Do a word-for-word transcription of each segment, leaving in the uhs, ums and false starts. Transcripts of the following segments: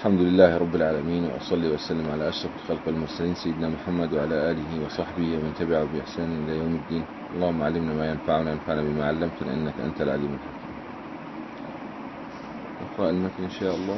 الحمد لله رب العالمين، وأصلي وأسلم على أشرف الخلق والمرسلين سيدنا محمد وعلى آله وصحبه ومن تبعه بإحسان إلى يوم الدين. اللهم علمنا ما ينفعنا وانفعنا بما علمتنا إنك أنت العليم الحكيم. نقرأ المتن إن شاء الله.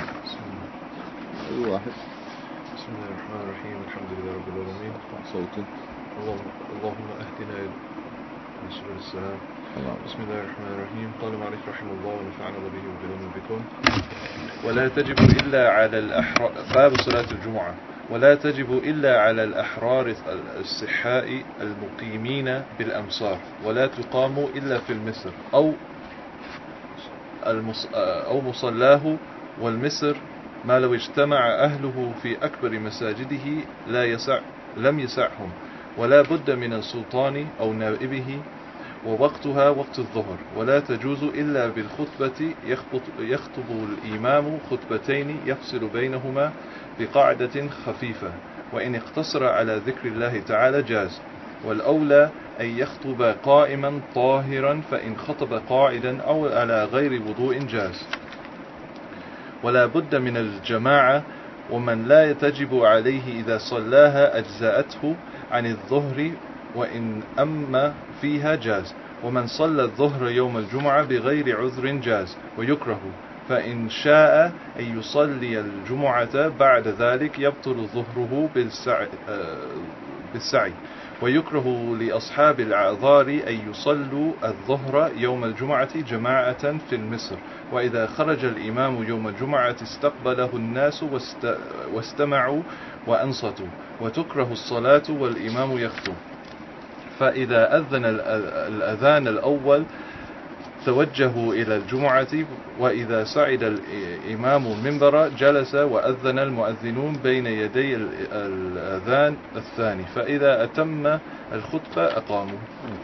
أي واحد. بسم الله الرحمن الرحيم. الحمد لله رب العالمين. صوتك. اللهم أهدنا من سبل السلام. بسم الله الرحمن الرحيم. قال مالك رحمه الله ونفعنا به وبلغنا بكم. ولا تجب إلا على الأحرار. باب صلاة الجمعة. ولا تجب إلا على الأحرار الصحاء المقيمين بالأمصار، ولا تقام إلا في المصر أو المص... أو مصلاه. والمصر ما لو اجتمع أهله في أكبر مساجده لا يسع لم يسعهم، ولا بد من السلطان أو نائبه، ووقتها وقت الظهر. ولا تجوز إلا بالخطبة، يخطب, يخطب الإمام خطبتين يفصل بينهما بقعدة خفيفة، وإن اقتصر على ذكر الله تعالى جاز. والأولى أن يخطب قائما طاهرا، فإن خطب قاعدا أو على غير وضوء جاز. ولا بد من الجماعة، ومن لا تجب عليه إذا صلاها أجزاءته عن الظهر، وإن أما فيها جاز. ومن صلى الظهر يوم الجمعة بغير عذر جاز، ويكره، فإن شاء أن يصلي الجمعة بعد ذلك يبطل ظهره بالسعي, بالسعي. ويكره لأصحاب الأعذار أن يصلوا الظهر يوم الجمعة جماعة في المصر، وإذا خرج الإمام يوم الجمعة استقبله الناس واستمعوا وأنصتوا. وتكره الصلاة والإمام يخطب، فإذا أذن الأذان الأول توجهوا إلى الجمعة، وإذا صعد الإمام المنبر جلس وأذن المؤذنون بين يدي الأذان الثاني، فإذا أتم الخطبة أقاموا.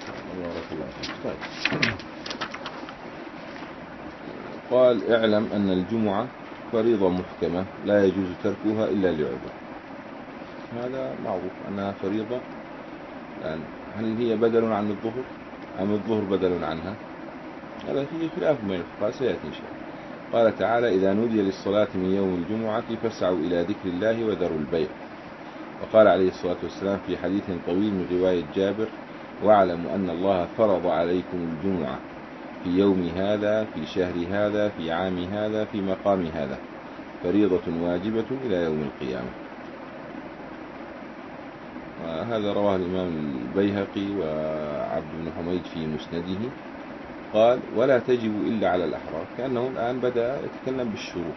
قال: اعلم أن الجمعة فريضة محكمة لا يجوز تركها إلا لعذر. هذا معروف أنها فريضة. يعني هل هي بدل عن الظهر أم الظهر بدل عنها؟ هذا فيه خلاف بين الفقهاء سيأتي إن شاء الله. قال تعالى: إذا نودي للصلاة من يوم الجمعة فاسعوا إلى ذكر الله وذروا البيع. وقال عليه الصلاة والسلام في حديث طويل من رواية جابر: واعلموا أن الله فرض عليكم الجمعة في يوم هذا في شهر هذا في عام هذا في مقام هذا، فريضة واجبة إلى يوم القيامة. هذا رواه الإمام البيهقي وعبد بن حميد في مسنده. قال: ولا تجب إلا على الأحرار، كأنه الآن بدأ يتكلم بالشروط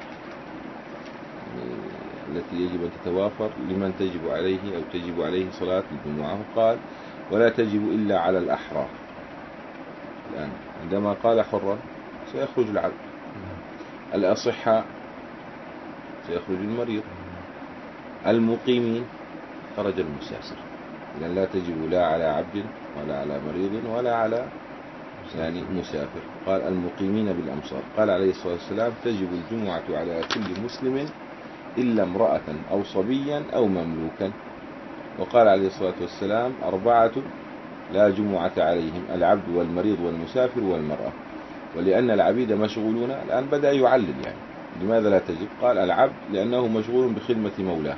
التي يجب أن تتوافر لمن تجب عليه أو تجب عليه صلاة الجمعة. قال: ولا تجب إلا على الأحرار. الآن عندما قال حرا سيخرج العبد، الأصحاء سيخرج المريض، المقيمين خرج المسافر. لأن لا تجب لا على عبد ولا على مريض ولا على يعني مسافر. قال: المقيمين بالأمصار. قال عليه الصلاة والسلام: تجب الجمعة على كل مسلم إلا امرأة أو صبيا أو مملوكا. وقال عليه الصلاة والسلام: أربعة لا جمعة عليهم: العبد والمريض والمسافر والمرأة. ولأن العبيد مشغولون، الآن بدأ يعلل يعني لماذا لا تجب. قال: العبد لأنه مشغول بخدمة مولاه،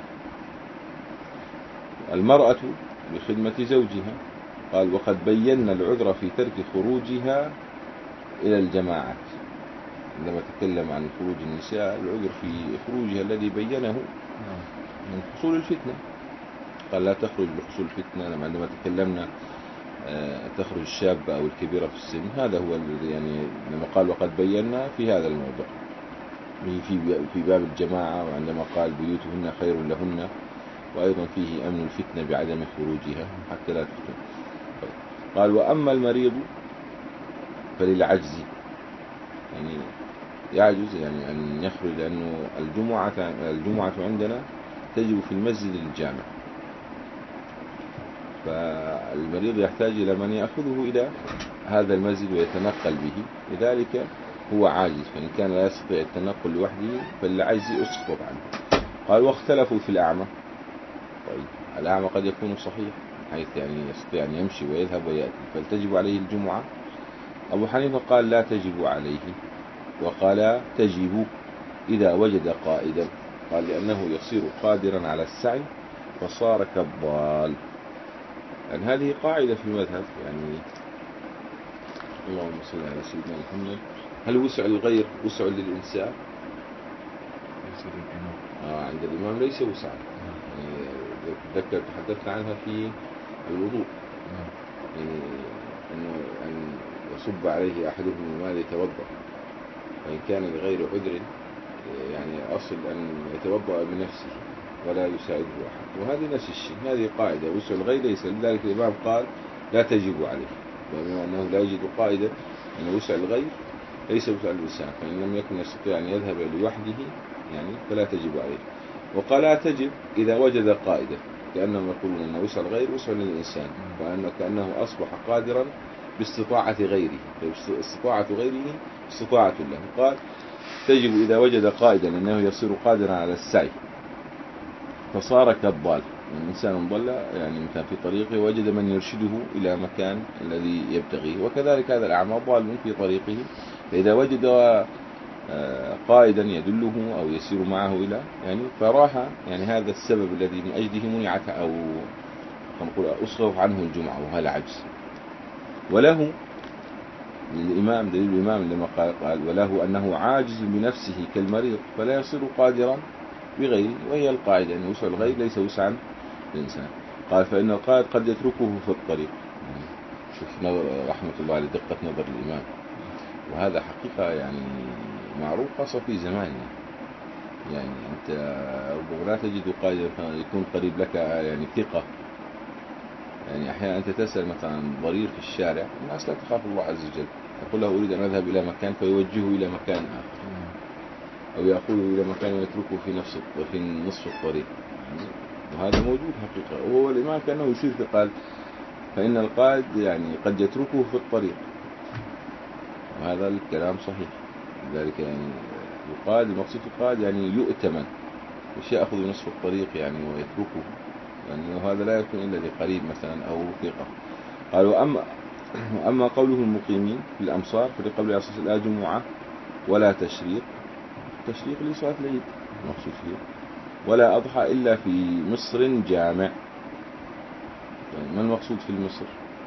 المرأة بخدمة زوجها. قال: وقد بينا العذر في ترك خروجها إلى الجماعات. عندما تكلم عن خروج النساء العذر في خروجها الذي بينه من حصول الفتنة. قال: لا تخرج لحصول الفتنة. عندما تكلمنا تخرج الشابة أو الكبيرة في السن، هذا هو يعني لما قال وقد بينا في هذا الموضوع في في باب الجماعة. وعندما قال: بيوتهن خير لهن، وأيضا فيه أمن الفتنة بعدم خروجها حتى لا تفتن. قال: وأما المريض فللعجز، يعني يعجز يعني أن يخرج، لأنه الجمعة الجمعة عندنا تجب في المسجد الجامع، فالمريض يحتاج إلى من يأخذه إلى هذا المسجد ويتنقل به، لذلك هو عاجز. فإن كان لا يستطيع التنقل لوحده فالعجز أسقط عنه. قال: واختلفوا في الأعمى. طيب الأعمى قد يكون صحيح حيث يعني يستطيع أن يمشي ويذهب ويأتي، فلتجب عليه الجمعة. أبو حنيفة قال: لا تجب عليه، وقال: تجب إذا وجد قائدا. قال لأنه يصير قادرا على السعي فصار كالضال. يعني هذه قاعدة في المذهب. يعني اللهم صل على سيدنا محمد. هل وسع الغير وسع للإنسان؟ آه عند الإمام ليس وسع. يعني ذكر تحدثنا عنها في الوضوء. يعني أنه أن يصب عليه أحدهم الماء يتوضأ، وإن كان لغير عذر يعني أصل أن يتوضأ بنفسه ولا يساعده أحد. وهذه نفس الشيء، هذه قاعدة وسع الغير ليس. لذلك الإمام قال لا تجب عليه، بما أنه لا يجد قاعدة أن وسع الغير ليس وسع الإنسان، فإن لم يكن يستطيع أن يذهب لوحده يعني فلا تجب عليه. وقال لا تجب إذا وجد قاعدة، كأنهم يقولون أن وسع الغير وسع للإنسان، وأنه كأنه أصبح قادرا باستطاعة غيره، استطاعة غيره استطاعة له. قال تجب إذا وجد قائدا أنه يصير قادرا على السعي فصار كالضال. يعني إنسان ضل يعني مثلا في طريقه وجد من يرشده إلى مكان الذي يبتغيه، وكذلك هذا الأعمى ضال في طريقه، فإذا وجد قائدا يدله أو يسير معه إلى يعني فراح يعني هذا السبب الذي من أجله منعت أو نقول أصرف عنه الجمعة، وهذا عجز. وله الإمام دليل الإمام لما قال, قال وله أنه عاجز بنفسه كالمريض فلا يصير قادرا بغيره، وهي القاعدة أن وسع الغير ليس وسعا الإنسان. قال فإن القائد قد يتركه في الطريق. شوف رحمة الله على دقة نظر الإمام، وهذا حقيقة يعني معروف خاصة في زماننا. يعني أنت ربما لا تجد قائدا يكون قريب لك يعني ثقة. يعني أحيانا أنت تسأل مثلا ضرير في الشارع، الناس لا تخاف الله عز وجل، يقول له أريد أن أذهب إلى مكان فيوجهه إلى مكان آخر، أو يأخذه إلى مكان ويتركه في نفس في نصف الطريق. وهذا موجود حقيقة. وهو الإمام كأنه يشير قال فإن القائد يعني قد يتركه في الطريق، وهذا الكلام صحيح. لذلك يعني القائد المقصود القائد يعني يؤتمن، مش يأخذ نصف الطريق يعني ويتركه، لأنه يعني هذا لا يكون إلا لقريب مثلا أو ثقة. قالوا أما أما قوله المقيمين في الأمصار فلقبل أساس لا جمعة ولا تشريق، تشريق لصلاة العيد مقصود فيه، ولا أضحى إلا في مصر جامع. يعني ما المقصود في المصر؟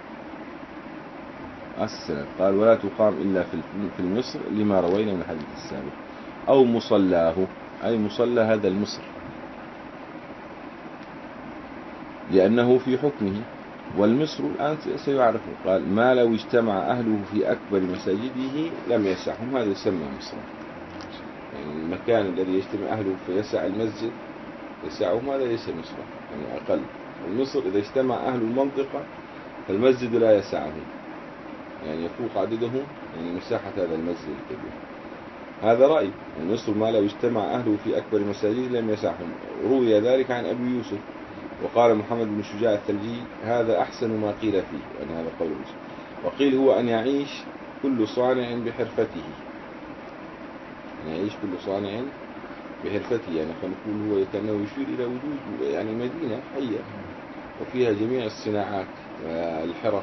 السلام قال ولا تقام إلا في المصر لما روينا من الحديث السابق، أو مصلاه أي مصلى هذا المصر لأنه في حكمه. والمصر الآن سيعرف. قال ما لو اجتمع أهله في أكبر مساجده لم يسعهم، هذا يسمى مصر. يعني المكان الذي يجتمع أهله فيسع المسجد يسعهم، هذا ليس مصر، يعني أقل. المصر إذا اجتمع أهل المنطقة فالمسجد لا يسعهم، يعني يفوق عدده يعني مساحة هذا المسجد الكبير. هذا رأي. المصر ما لو اجتمع أهله في أكبر مساجده لم يسعهم. روي ذلك عن أبي يوسف، وقال محمد بن شجاع الثلجي هذا أحسن ما قيل فيه، يعني هذا قول يوسف. وقيل هو أن يعيش كل صانع بحرفته، أن يعيش كل صانع بحرفته، يعني فنقول هو كأنه يشير إلى وجود يعني مدينة حية وفيها جميع الصناعات والحرف.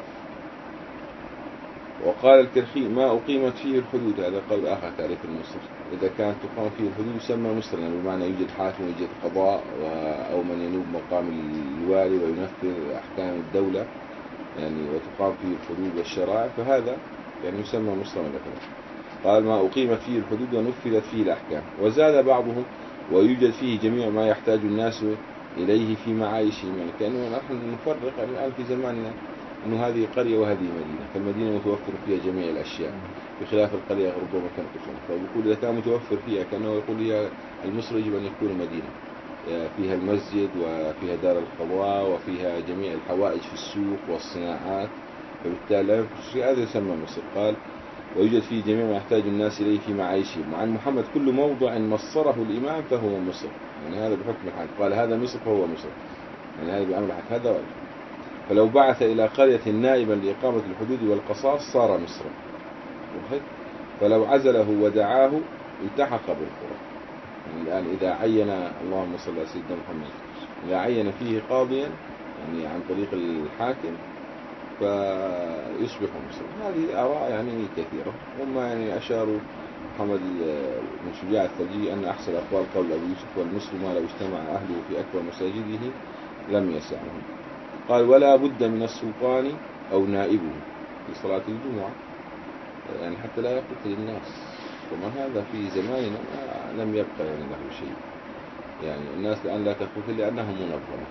وقال الكرخي ما أقيمت فيه الحدود، هذا قول آخر تعريف المصر، إذا كانت تقام فيه الحدود يسمى مصر، يعني بمعنى يوجد حاكم ويوجد قضاء أو من ينوب مقام الوالي وينفذ أحكام الدولة يعني وتقام فيه الحدود والشرائع، فهذا يعني يسمى مصر مثلا. قال ما أقيمت فيه الحدود ونفذت فيه الأحكام. وزاد بعضهم ويوجد فيه جميع ما يحتاج الناس إليه في معايشهم، يعني كأنه نحن نفرق الآن في زماننا أنه هذه قرية وهذه مدينة، فالمدينة متوفر فيها جميع الأشياء بخلاف القرية ربما تنقصها. فيقول إذا كان متوفر فيها كأنه يقول هي المصر يجب أن يكون مدينة فيها المسجد وفيها دار القضاء وفيها جميع الحوائج في السوق والصناعات، فبالتالي لا ينقص شيء، هذا يسمى مصر. قال ويوجد فيه جميع ما يحتاج الناس إليه في معايشهم. وعن محمد كل موضع مصره الإمام فهو مصر، يعني هذا بحكم الحد. قال هذا مصر فهو مصر، يعني هذا بأمر الحد هذا وجه. فلو بعث إلى قرية نائبا لإقامة الحدود والقصاص صار مصر. فلو عزله ودعاه التحق بالقرى. يعني الآن إذا عين اللهم صل على سيدنا محمد إذا عين فيه قاضيا يعني عن طريق الحاكم فيصبح مصر. هذه آراء يعني كثيرة، هم يعني أشاروا محمد بن شجاع الثلجي أن أحسن الأقوال قول أبو يوسف والمصر ما لو اجتمع أهله في أكبر مساجده لم يسعهم. قال ولا بد من السلطان أو نائبه في صلاة الجمعة، يعني حتى لا يقتل الناس. وما هذا في زماننا لم يبقى يعني له شيء، يعني الناس الآن لا تقتل لأنها منظمة.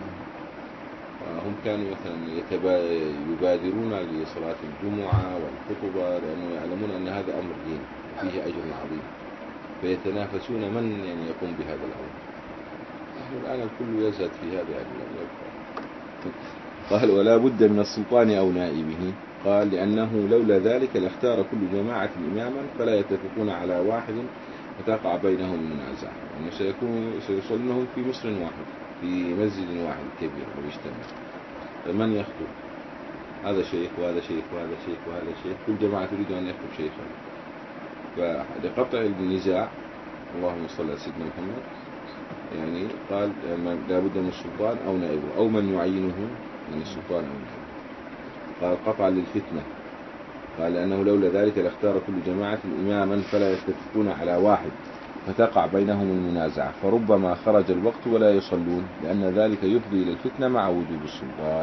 هم كانوا مثلا يبادرون لصلاة الجمعة والخطبة لأنه يعلمون أن هذا أمر دين وفيه أجر عظيم، فيتنافسون من يعني يقوم بهذا الأمر. نحن الآن الكل يزهد في هذا يعني لم يبقى. قال ولا بد من السلطان أو نائبه. قال لأنه لولا ذلك لاختار كل جماعة إماما فلا يتفقون على واحد فتقع بينهم المنازعة، يعني سيكون سيصلونهم في مصر واحد في مسجد واحد كبير ويجتمع، فمن يخطب؟ هذا شيخ وهذا شيخ وهذا شيخ وهذا شيخ، كل جماعة تريد أن يخطب شيخا. فلقطع النزاع اللهم صل على سيدنا محمد يعني قال لا بد من السلطان أو نائبه أو من يعينه من السلطان أو نائبه. قال قطعا للفتنة. قال لأنه لولا ذلك لاختار كل جماعة إماما فلا يتفقون على واحد فتقع بينهم المنازعة، فربما خرج الوقت ولا يصلون لأن ذلك يفضي إلى الفتنة مع وجود السلطان،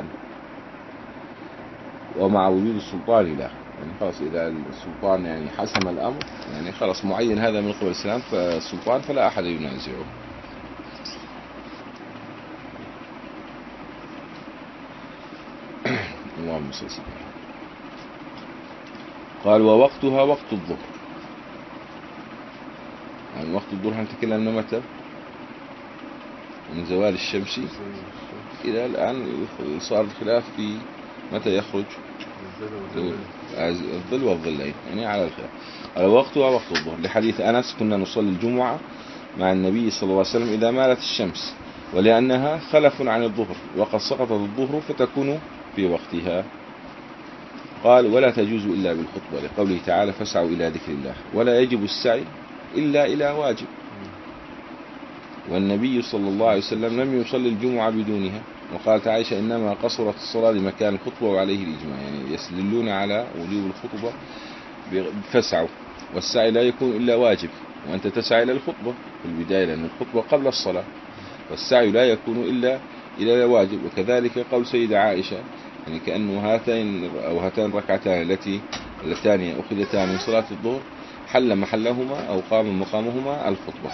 ومع وجود السلطان لا، يعني خلاص إذا السلطان يعني حسم الأمر يعني خلاص معين هذا من قبل الإسلام فالسلطان فلا أحد ينازعه. اللهم صل وسلم. قال ووقتها وقت الظهر، يعني وقت الظهر هنتكلم متى؟ من زوال الشمس إلى الآن صار الخلاف في متى يخرج الظل والظلين يعني على الخلاف. على وقتها وقت الظهر لحديث أنس كنا نصلي الجمعة مع النبي صلى الله عليه وسلم إذا مالت الشمس، ولأنها خلف عن الظهر وقد سقطت الظهر فتكون في وقتها. قال ولا تجوز إلا بالخطبة لقوله تعالى فاسعوا إلى ذكر الله، ولا يجب السعي إلا إلى واجب، والنبي صلى الله عليه وسلم لم يصلي الجمعة بدونها. وقالت عائشة إنما قصرت الصلاة لمكان الخطبة وعليه الإجماع، يعني يستدلون على وجوب الخطبة فاسعوا، والسعي لا يكون إلا واجب، وأنت تسعى إلى الخطبة في البداية لأن الخطبة قبل الصلاة، والسعي لا يكون إلا إلى واجب. وكذلك قول سيدة عائشة يعني كأنه هاتين أو هاتين الركعتان التي اللتان أخذتان من صلاة الظهر حل محلهما أو قام مقامهما الخطبة.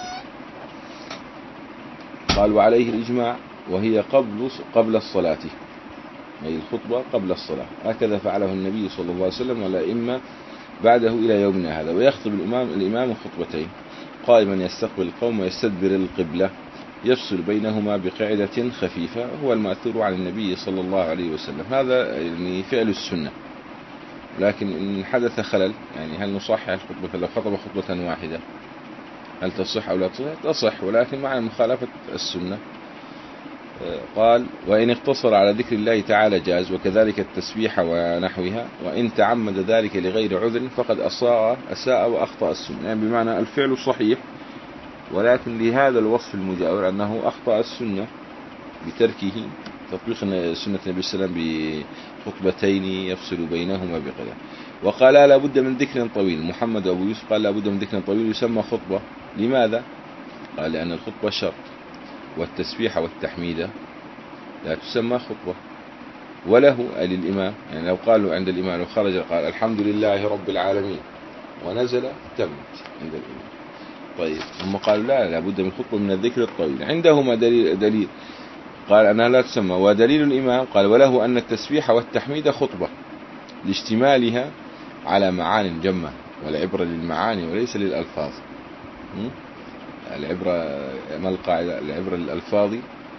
قال وعليه الإجماع وهي قبل قبل الصلاة، أي الخطبة قبل الصلاة، هكذا فعله النبي صلى الله عليه وسلم والأئمة بعده إلى يومنا هذا. ويخطب الإمام الإمام خطبتين قائما يستقبل القوم ويستدبر القبلة يفصل بينهما بقاعدة خفيفة، هو المأثور عن النبي صلى الله عليه وسلم. هذا يعني فعل السنة، لكن إن حدث خلل يعني هل نصحح الخطبة لو خطب خطبة واحدة هل تصح أو لا تصح؟ تصح، ولكن مع مخالفة السنة. قال وإن اقتصر على ذكر الله تعالى جاز، وكذلك التسبيح ونحوها، وإن تعمد ذلك لغير عذر فقد أساء أساء وأخطأ السنة، يعني بمعنى الفعل صحيح ولكن لهذا الوصف المجاور أنه أخطأ السنة بتركه تطبيق سنة النبي صلى الله عليه وسلم بخطبتين يفصل بينهما بقدر. وقال لا بد من ذكر طويل، محمد أبو يوسف قال لا بد من ذكر طويل يسمى خطبة. لماذا؟ قال لأن الخطبة شرط، والتسبيح والتحميد لا تسمى خطبة. وله للإمام، يعني لو قالوا عند الإمام لو خرج قال الحمد لله رب العالمين ونزل تمت عند الإمام. طيب هم قالوا لا لا بد من خطبة من الذكر الطويل، عندهما دليل, دليل قال أنها لا تسمى. ودليل الإمام قال وله أن التسبيح والتحميد خطبة لاشتمالها على معان جمة، والعبرة للمعاني وليس للألفاظ. العبرة ما القاعدة؟ العبرة للألفاظ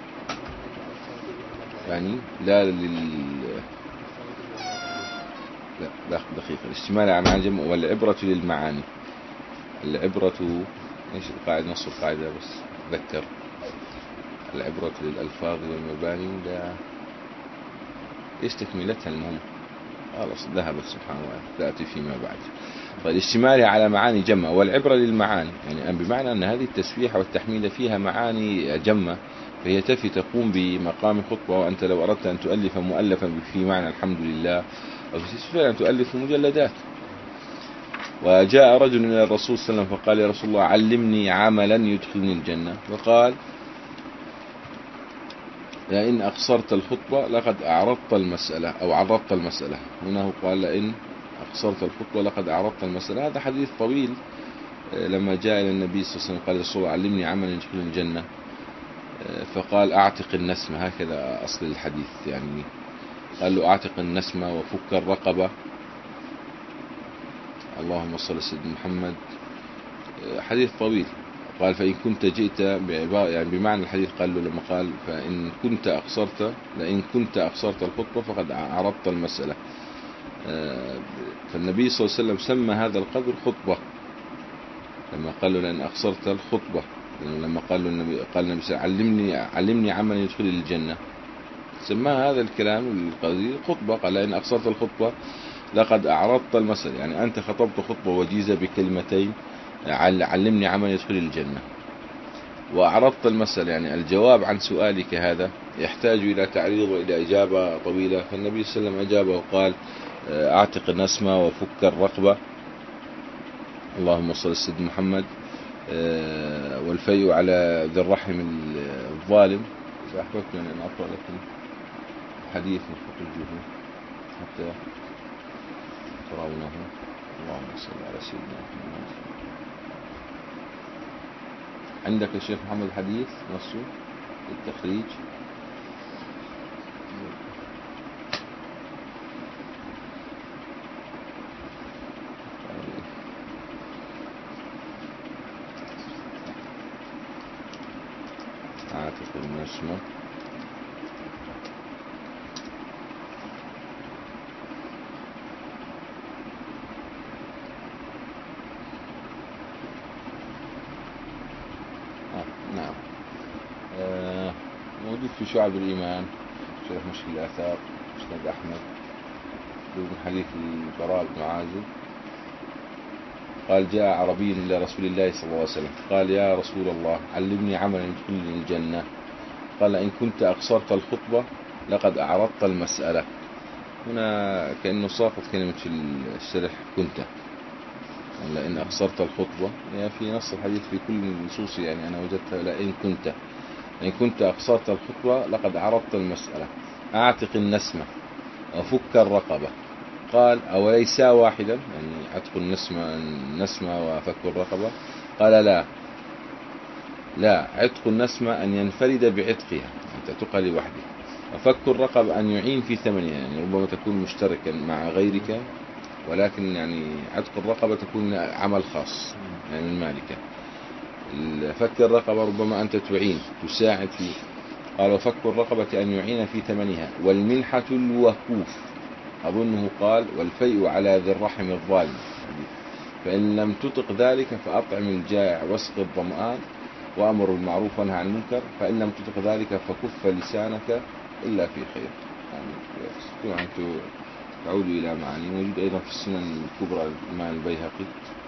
يعني لا لل لا دقيقة الاشتمال على معاني جمة، والعبرة للمعاني. العبرة ايش القاعدة؟ نص القاعدة بس ذكر العبرة للألفاظ والمباني لا ايش تكملتها؟ المهم خلاص ذهبت سبحان الله تأتي فيما بعد. فالاشتمال على معاني جمة، والعبرة للمعاني يعني بمعنى أن هذه التسبيح والتحميد فيها معاني جمة، فهي تفي تقوم بمقام خطبة. وأنت لو أردت أن تؤلف مؤلفا في معنى الحمد لله أو في فعلا أن تؤلف مجلدات. وجاء رجل إلى الرسول صلى الله عليه وسلم فقال يا رسول الله علمني عملا يدخلني الجنة، فقال لئن أقصرت الخطبة لقد أعرضت المسألة أو عرضت المسألة. هنا هو قال لئن أقصرت الخطبة لقد أعرضت المسألة. هذا حديث طويل. لما جاء إلى النبي صلى الله عليه وسلم قال رسول الله علمني عملا يدخلني الجنة، فقال أعتق النسمة. هكذا أصل الحديث، يعني قال له أعتق النسمة وفك الرقبة. اللهم صل على سيدنا محمد. حديث طويل. قال فإن كنت جئت يعني بمعنى الحديث، قال له لما قال فإن كنت أقصرت لئن كنت أقصرت الخطبة فقد عرضت المسألة. فالنبي صلى الله عليه وسلم سمى هذا القدر خطبة لما قال له لئن أقصرت الخطبة. لما قال له النبي قال النبي علمني علمني عملا يدخل الجنة، سماه هذا الكلام القدير خطبة. قال لئن أقصرت الخطبة لقد أعرضت المسألة، يعني أنت خطبت خطبة وجيزة بكلمتين علمني عملا يدخل الجنة، وأعرضت المسألة يعني الجواب عن سؤالك هذا يحتاج إلى تعريض وإلى إجابة طويلة. فالنبي صلى الله عليه وسلم أجابه وقال أعتق النسمة وفك الرقبة. اللهم صل على سيدنا محمد. والفيء على ذي الرحم الظالم. إذا أحببت أن أقرأ لكم حديث من فقه الجهود حتى ترونه. اللهم صل على سيدنا محمد. عندك يا شيخ محمد حديث نصه التخريج؟ عاتق النسمة نعم. آه موجود في شعب الإيمان، شرح مشكل الآثار، مسند أحمد، من حديث البراء بن عازب قال جاء عربي إلى رسول الله صلى الله عليه وسلم قال يا رسول الله علمني عملا يدخلني الجنة. قال إن كنت أقصرت الخطبة لقد أعرضت المسألة. هنا كأنه ساقط كلمة في الشرح كنت، لئن أقصرت الخطبة يعني في نص الحديث في كل النصوص، يعني أنا وجدتها لئن كنت إن كنت أقصرت الخطبة لقد عرضت المسألة. أعتق النسمة وفك الرقبة. قال أوليس واحدا، يعني عتق النسمة النسمة وفك الرقبة؟ قال لا لا، عتق النسمة أن ينفرد بعتقها، أن تعتقها لوحده، وفك الرقبة أن يعين في ثمنها، يعني ربما تكون مشتركا مع غيرك، ولكن يعني عتق الرقبة تكون عمل خاص يعني من مالك. فك الرقبة ربما أنت تعين تساعد فيه. قال وفك الرقبة أن يعين في ثمنها. والمنحة الوكوف، أظنه قال والفيء على ذي الرحم الظالم، فإن لم تطق ذلك فأطعم الجائع واسق الظمآن وأمر بالمعروف وانهى عن المنكر، فإن لم تطق ذلك فكف لسانك إلا في خير. يعني تعود إلى معاني. موجود أيضا في السنن الكبرى الإمام البيهقي.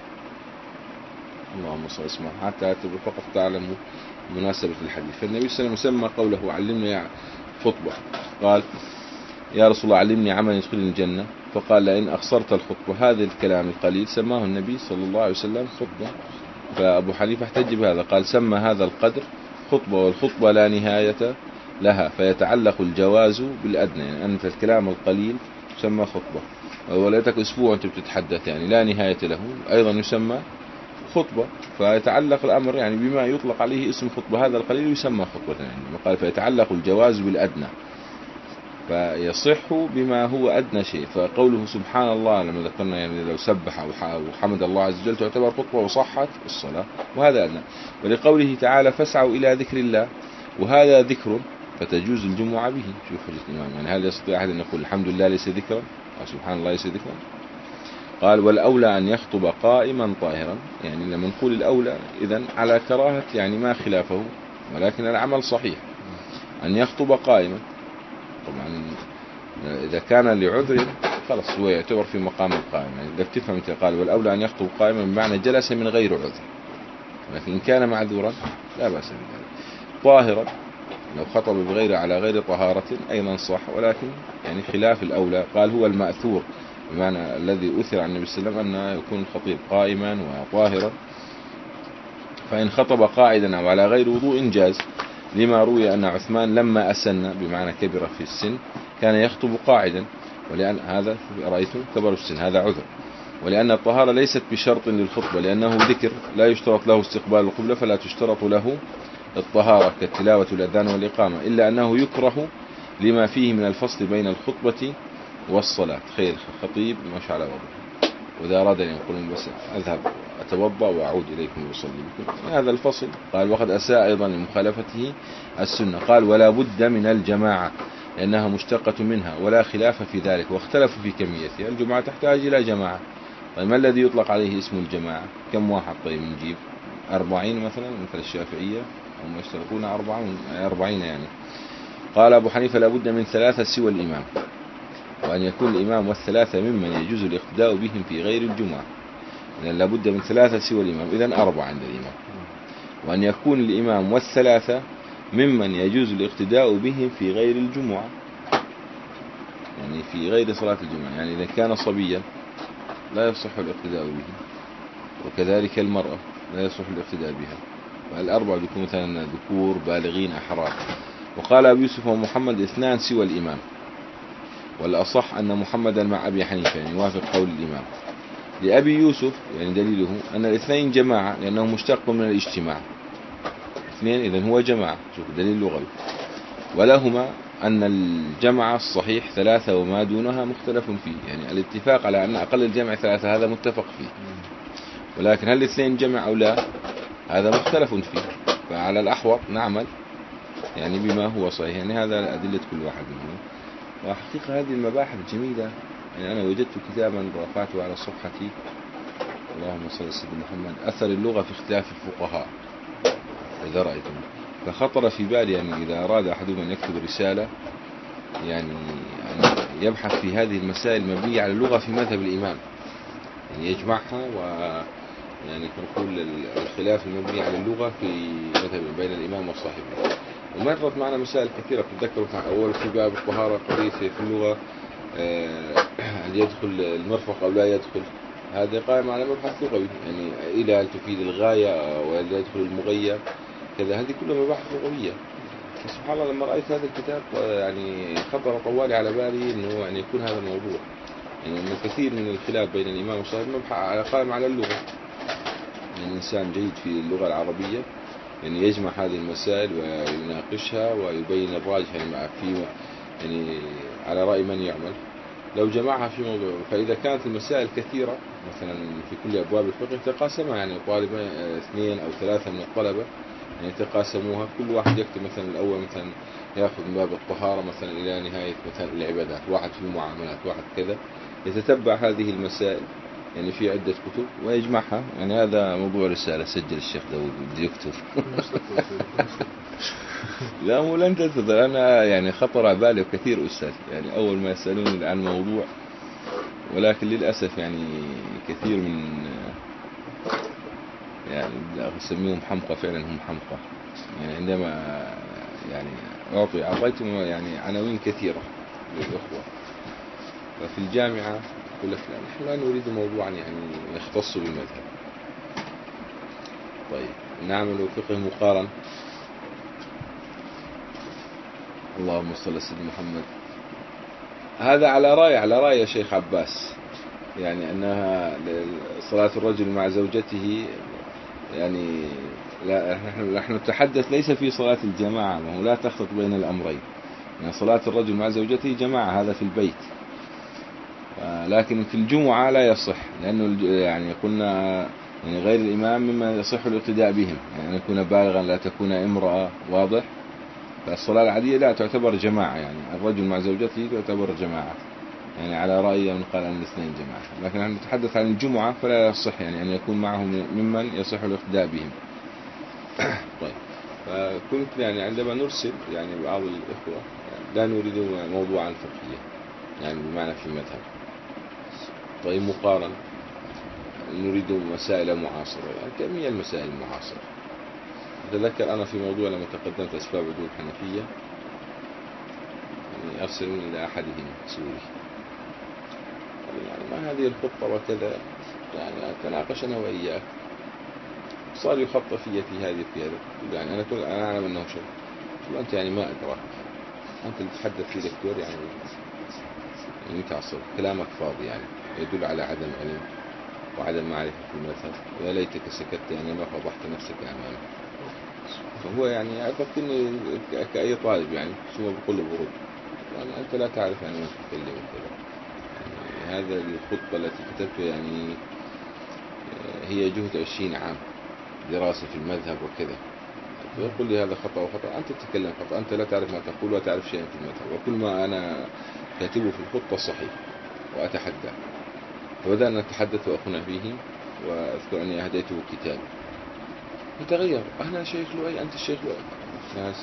اللهم صل وسلم حتى فقط تعلموا مناسبة الحديث. فالنبي صلى الله عليه وسلم سمى قوله علمني خطبة، قال يا رسول الله علمني عملا يدخلني الجنة، فقال لئن أخسرت الخطبة. هذا الكلام القليل سماه النبي صلى الله عليه وسلم خطبة. فأبو حنيفة احتج بهذا، قال سمى هذا القدر خطبة، والخطبة لا نهاية لها، فيتعلق الجواز بالأدنى، يعني أنت الكلام القليل يسمى خطبة، وليتك أسبوع أنت بتتحدث يعني لا نهاية له أيضا يسمى خطبة. فيتعلق الأمر يعني بما يطلق عليه اسم خطبة، هذا القليل يسمى خطبة. يعني قال فيتعلق الجواز بالأدنى، فيصح بما هو أدنى شيء. فقوله سبحان الله لما ذكرنا يعني لو سبح وحمد الله عز وجل تعتبر خطبة وصحت الصلاة، وهذا أدنى. ولقوله تعالى فاسعوا إلى ذكر الله، وهذا ذكر فتجوز الجمعة به. شوف حجة الإمام، يعني هل يستطيع أحد أن يقول الحمد لله ليس ذكرا أو سبحان الله ليس ذكرا؟ قال والأولى أن يخطب قائما طاهرا، يعني لما نقول الأولى إذن على كراهة يعني ما خلافه، ولكن العمل صحيح أن يخطب قائما. طبعا إذا كان لعذر خلص هو يعتبر في مقام القائم، يعني إذا تفهم قال والأولى أن يخطب قائما بمعنى جلس من غير عذر، لكن إن كان معذورا لا بأس بذلك. طاهرا لو خطب بغير على غير طهارة أيضا صح، ولكن يعني خلاف الأولى. قال هو المأثور بمعنى الذي أثر عن النبي صلى الله عليه وسلم أن يكون الخطيب قائما وطاهرا، فإن خطب قاعدا أو على غير وضوء جاز، لما روي أن عثمان لما أسن بمعنى كبر في السن كان يخطب قاعدا، ولأن هذا رأيتم كبر السن هذا عذر، ولأن الطهارة ليست بشرط للخطبة، لأنه ذكر لا يشترط له استقبال القبلة فلا تشترط له الطهارة كالتلاوة والأذان والإقامة، إلا أنه يكره لما فيه من الفصل بين الخطبة والصلاة. تخيل خطيب مش على وضوء، وإذا أراد أن يقول بس أذهب أتوضأ وأعود إليكم وأصلي بكم، هذا الفصل. قال وقد أساء أيضا لمخالفته السنة. قال ولا بد من الجماعة لأنها مشتقة منها ولا خلاف في ذلك، واختلفوا في كميتها. الجماعة تحتاج إلى جماعة. طيب ما الذي يطلق عليه اسم الجماعة؟ كم واحد؟ طيب نجيب أربعين مثلا مثل الشافعية، هم يشترطون أربعين أربعين يعني. قال أبو حنيفة لا بد من ثلاثة سوى الإمام، وأن يكون الإمام والثلاثة ممن يجوز الاقتداء بهم في غير الجمعة. إذن لا بد من ثلاثة سوى الإمام، إذن أربعة عند الإمام. وأن يكون الإمام والثلاثة ممن يجوز الاقتداء بهم في غير الجمعة، يعني في غير صلاة الجمعة، يعني إذا كان صبيا لا يصح الاقتداء به، وكذلك المرأة لا يصح الاقتداء بها، فالأربعة بيكون مثلا ذكور بالغين أحرار. وقال أبو يوسف ومحمد اثنان سوى الإمام، والأصح أن محمدا مع أبي حنيفة، يعني يوافق قول الإمام. لأبي يوسف يعني دليله أن الاثنين جماعة لأنه مشتق من الاجتماع، اثنين إذن هو جماعة، شوف دليل لغوي. ولهما أن الجمع الصحيح ثلاثة وما دونها مختلف فيه، يعني الاتفاق على أن أقل الجمع ثلاثة هذا متفق فيه، ولكن هل الاثنين جمع أو لا هذا مختلف فيه. فعلى الأحوط نعمل يعني بما هو صحيح، يعني هذا أدلة كل واحد منهم. وحقيقة هذه المباحث جميلة، يعني أنا وجدت كتابا رفعته على صفحتي، اللهم صل على سيدنا محمد، أثر اللغة في اختلاف الفقهاء إذا رأيتم. فخطر في بالي يعني إذا أراد أحدهم أن يكتب رسالة يعني يبحث في هذه المسائل المبنية على اللغة في مذهب الإمام، يعني يجمعها، و يعني نقول الخلاف المبني على اللغة في مذهب بين الإمام وصاحبه. ومرت معنا مسائل كثيرة تتذكروا، أول في باب الطهارة قضية في اللغة هل يدخل المرفق أو لا يدخل، هذا قائم على مبحث لغوي، يعني إلى هل تفيد الغاية ولا يدخل المغير كذا، هذه كلها مباحث لغوية. سبحان الله لما رأيت هذا الكتاب يعني خطر طوالي على بالي إنه يعني يكون هذا الموضوع، يعني أن كثير من الخلاف بين الإمام وصاحبه قائم على اللغة، يعني الإنسان جيد في اللغة العربية يعني يجمع هذه المسائل ويناقشها ويبين الراجح يعني في يعني على رأي من يعمل لو جمعها في موضوع. فإذا كانت المسائل كثيرة مثلا في كل أبواب الفقه تقاسمها، يعني طالبين اثنين أو ثلاثة من الطلبة يعني تقاسموها، كل واحد يكتب مثلا الأول مثلا يأخذ من باب الطهارة مثلا إلى نهاية مثلا العبادات، واحد في المعاملات، واحد كذا، يتتبع هذه المسائل يعني في عدة كتب ويجمعها. يعني هذا موضوع رسالة سجل الشيخ داود بده يكتب. لا مو لن تنتظر، أنا يعني خطر على بالي كثير أستاذ، يعني أول ما يسألوني عن موضوع، ولكن للأسف يعني كثير من يعني أسميهم حمقى، فعلا هم حمقى، يعني عندما يعني أعطي أعطيتهم يعني عناوين كثيرة للأخوة، ففي الجامعة يقول لك لا نحن لا نريد موضوعا يعني يختص بالمذهب. طيب نعمل فقه مقارن. اللهم صل على سيدنا محمد. هذا على رأي على رأي يا شيخ عباس، يعني أنها صلاة الرجل مع زوجته، يعني لا نحن نحن نتحدث ليس في صلاة الجماعة، وهو لا تخلط بين الأمرين، يعني صلاة الرجل مع زوجته جماعة هذا في البيت، لكن في الجمعة لا يصح، لأنه يعني قلنا يعني غير الإمام مما يصح الاقتداء بهم، يعني يكون بالغا لا تكون امرأة، واضح. فالصلاة العادية لا تعتبر جماعة، يعني الرجل مع زوجته تعتبر جماعة، يعني على رأي من قال أن الاثنين جماعة، لكن نحن نتحدث عن الجمعة فلا يصح يعني أن يكون معهم ممن يصح الاقتداء بهم. طيب فكنت يعني عندما نرسل يعني بعض الإخوة يعني لا نريد موضوعا فقهيا يعني بمعنى في المذهب. طيب مقارن نريد مسائل معاصرة، يعني كمية المسائل المعاصرة. أتذكر أنا في موضوع لما تقدمت أسباب وجود الحنفية يعني أرسلوني إلى أحدهم سوري، يعني ما هذه الخطة وكذا، يعني أتناقش أنا وإياك، صار يخطى في في هذه في هذا، يعني أنا كل أنا أعلم أنه شيء، أنت يعني ما أدراك، أنت اللي تتحدث فيه دكتور يعني يعني متعصب، كلامك فاضي، يعني يدل على عدم علم وعدم معرفة في المذهب، ويا ليتك سكت يعني ما فضحت نفسك أمامه. فهو يعني أفكرني كأي طالب، يعني شو بقول برد، يعني أنت لا تعرف يعني ما تتكلم وكذا، يعني هذا الخطبة التي كتبتها يعني هي جهد عشرين عام دراسة في المذهب وكذا، فيقول لي هذا خطأ وخطأ، أنت تتكلم خطأ، أنت لا تعرف ما تقول ولا تعرف شيئا في المذهب، وكل ما أنا كاتبه في الخطة صحيح وأتحدى. فبدأنا نتحدث وأقنع به، وأذكر أني أهديته كتاب يتغير، أنا شيخ لؤي أنت الشيخ لؤي، ناس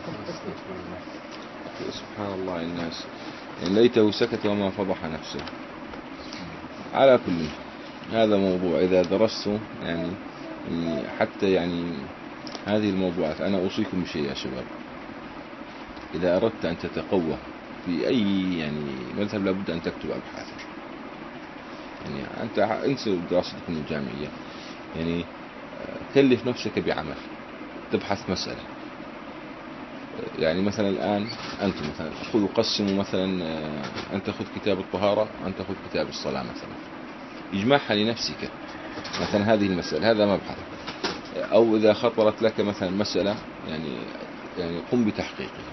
سبحان الله الناس، يعني ليته سكت وما فضح نفسه. على كل هذا موضوع إذا درسته يعني حتى يعني هذه الموضوعات، أنا أوصيكم بشيء يا شباب، إذا أردت أن تتقوى في أي يعني مذهب لابد أن تكتب أبحاث، يعني أنت انسى دراستكم الجامعية، يعني كلف نفسك بعمل، تبحث مسألة، يعني مثلا الآن أنت مثلا أقول قسموا مثلا أن تأخذ كتاب الطهارة أن تأخذ كتاب الصلاة مثلا، اجمعها لنفسك مثلا هذه المسألة، هذا مبحث. أو إذا خطرت لك مثلا مسألة يعني يعني قم بتحقيقها.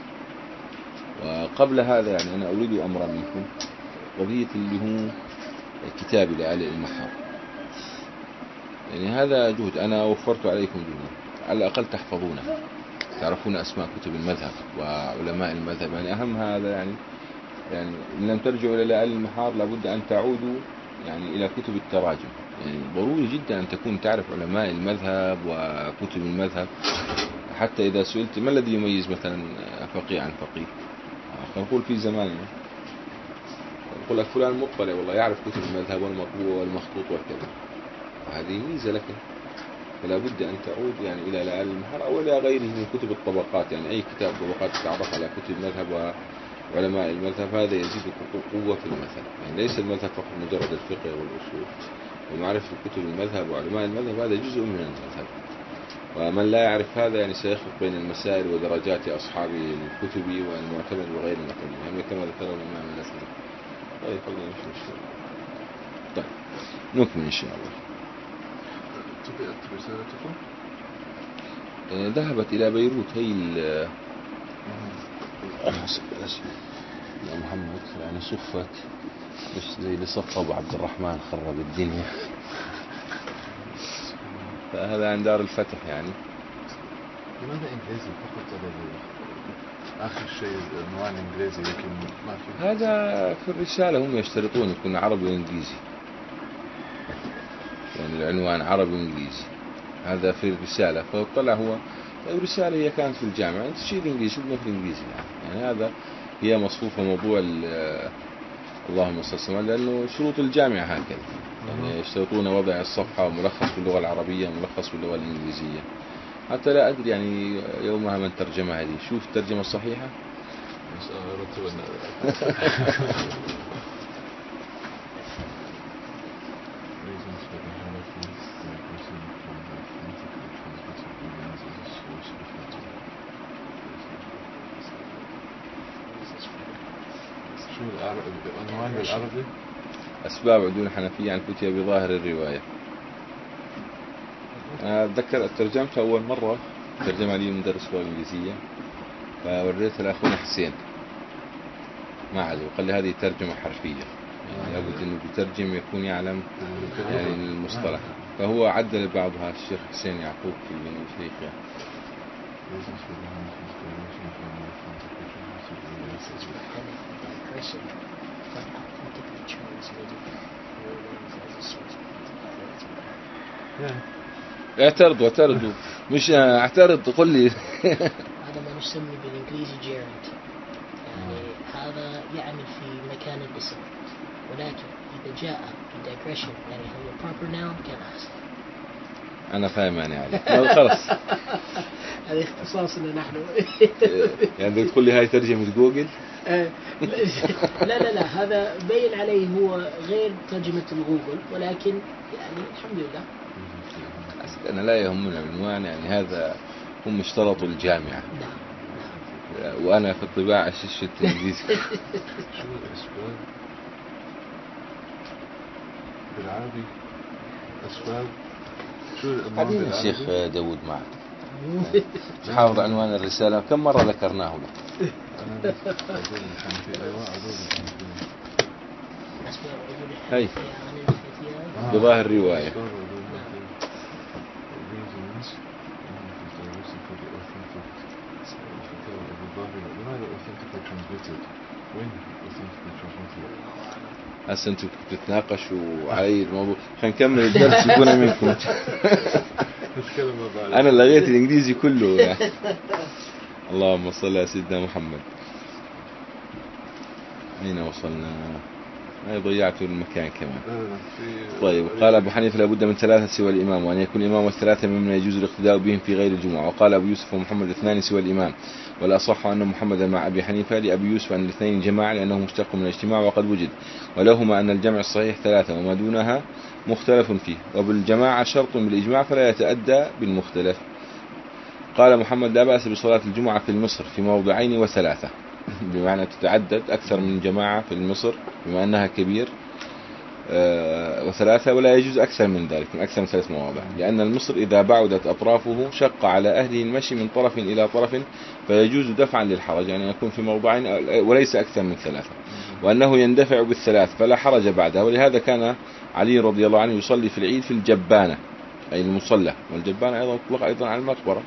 وقبل هذا يعني أنا أريد أمرا منكم، قضية اللي هو كتاب لآل المحار، يعني هذا جهد أنا وفرت عليكم جهد، على الأقل تحفظونه، تعرفون أسماء كتب المذهب وعلماء المذهب، يعني أهم هذا، يعني يعني إن لم ترجعوا إلى آل المحار لابد أن تعودوا يعني إلى كتب التراجم، يعني ضروري جدا أن تكون تعرف علماء المذهب وكتب المذهب، حتى إذا سئلت ما الذي يميز مثلا فقيه عن فقيه، نقول في زماننا يقول لك فلان مطلع والله يعرف كتب المذهب والمطبوع والمخطوط وكذا، هذه ميزة لك، فلا بد أن تعود يعني إلى آل المحار أو إلى غيره من كتب الطبقات، يعني أي كتاب طبقات تتعرف على كتب المذهب وعلماء المذهب، هذا يزيدك قوة في المذهب، يعني ليس المذهب فقط مجرد الفقه والأصول، ومعرفة كتب المذهب وعلماء المذهب هذا جزء من المذهب، ومن لا يعرف هذا يعني سيخلط بين المسائل ودرجات أصحاب الكتب والمعتمد وغير المعتمد، يعني كما ذكره الإمام الأسلم. طيب خلينا نمشي إن شاء الله. طيب نكمل إن شاء الله. طبعت رسالتكم؟ ذهبت إلى بيروت هي ال يا محمد، يعني صفت مش زي اللي صف أبو عبد الرحمن خرب الدنيا. فهذا عن دار الفتح يعني. لماذا إنجليزي فقط؟ آخر شيء عنوان إنجليزي لكن ما في. هذا في الرسالة هم يشترطون يكون عربي وإنجليزي، يعني العنوان عربي وإنجليزي، هذا في الرسالة. فطلع هو الرسالة هي كانت في الجامعة، أنت شيء الإنجليزي شو في الإنجليزي يعني, يعني هذا هي مصفوفة موضوع اللهم صل وسلم، لأنه شروط الجامعة هكذا، يعني يشترطون وضع الصفحة وملخص باللغة العربية وملخص باللغة الإنجليزية، حتى لا أدري يعني يومها من ترجمة هذه، شوف الترجمة الصحيحة. عنوان بالعربي أسباب عدول الحنفية عن فتية بظاهر الرواية. أتذكر ترجمتها أول مرة، ترجمة لي مدرس لغة إنجليزية، فوريتها لأخونا حسين ما عاد، وقال لي هذه ترجمة حرفية، يعني لابد أنه بترجم يكون يعلم يعني المصطلح، فهو عدل بعضها الشيخ حسين يعقوب في الشيخ يعني. اعترضوا اعترضوا مش اعترض، قل لي. هذا ما نسمي بالإنجليزي جيرند، يعني هذا يعمل في مكان الاسم، ولكن إذا جاء في digression يعني هو proper noun كان أحسن. أنا فاهم يعني عليك خلاص هذا اختصاصنا نحن. يعني تقول لي هاي ترجمة جوجل؟ لا لا لا، هذا بين عليه هو غير ترجمة الجوجل، ولكن يعني الحمد لله. أنا لا يهمنا بالعنوان، يعني هذا هم اشترطوا الجامعة. نعم. وأنا في الطباعة ششة الإنجليزي. شو الأسباب بالعربي؟ أسباب شو حبيبي الشيخ داود معك. حافظ عنوان الرسالة كم مرة ذكرناه لك؟ أنا أقول الحنفي. أيوة أقول الحنفي. هاي بظاهر الرواية. هسه انتم بتتناقشوا علي الموضوع، خلينا نكمل الدرس يكون منكم. انا لغيت الانجليزي كله يعني. اللهم صل على سيدنا محمد. اين وصلنا؟ انا ضيعت المكان كمان. طيب قال ابو حنيفه لابد من ثلاثه سوى الامام، وان يكون الامام والثلاثه ممن يجوز الاقتداء بهم في غير الجمعه. وقال ابو يوسف ومحمد اثنان سوى الامام، والاصح ان محمدا مع ابي حنيفه، لابي يوسف ان الاثنين جماعه لانه مشتق من الاجتماع وقد وجد، ولهما ان الجمع الصحيح ثلاثه وما دونها مختلف فيه، وبالجماعه شرط بالاجماع فلا يتأدى بالمختلف. قال محمد لا بأس بصلاة الجمعة في مصر في موضعين وثلاثة، بمعنى تتعدد أكثر من جماعة في مصر بما أنها كبير، وثلاثة، ولا يجوز أكثر من ذلك، من أكثر من ثلاث مواضع، لأن المصر إذا بعدت أطرافه شق على أهله المشي من طرف إلى طرف، فيجوز دفعا للحرج، يعني يكون في موضعين وليس أكثر من ثلاثة، وأنه يندفع بالثلاث فلا حرج بعدها. ولهذا كان علي رضي الله عنه يصلي في العيد في الجبانة، أي المصلى، والجبانة أيضا تطلق أيضا على المقبرة،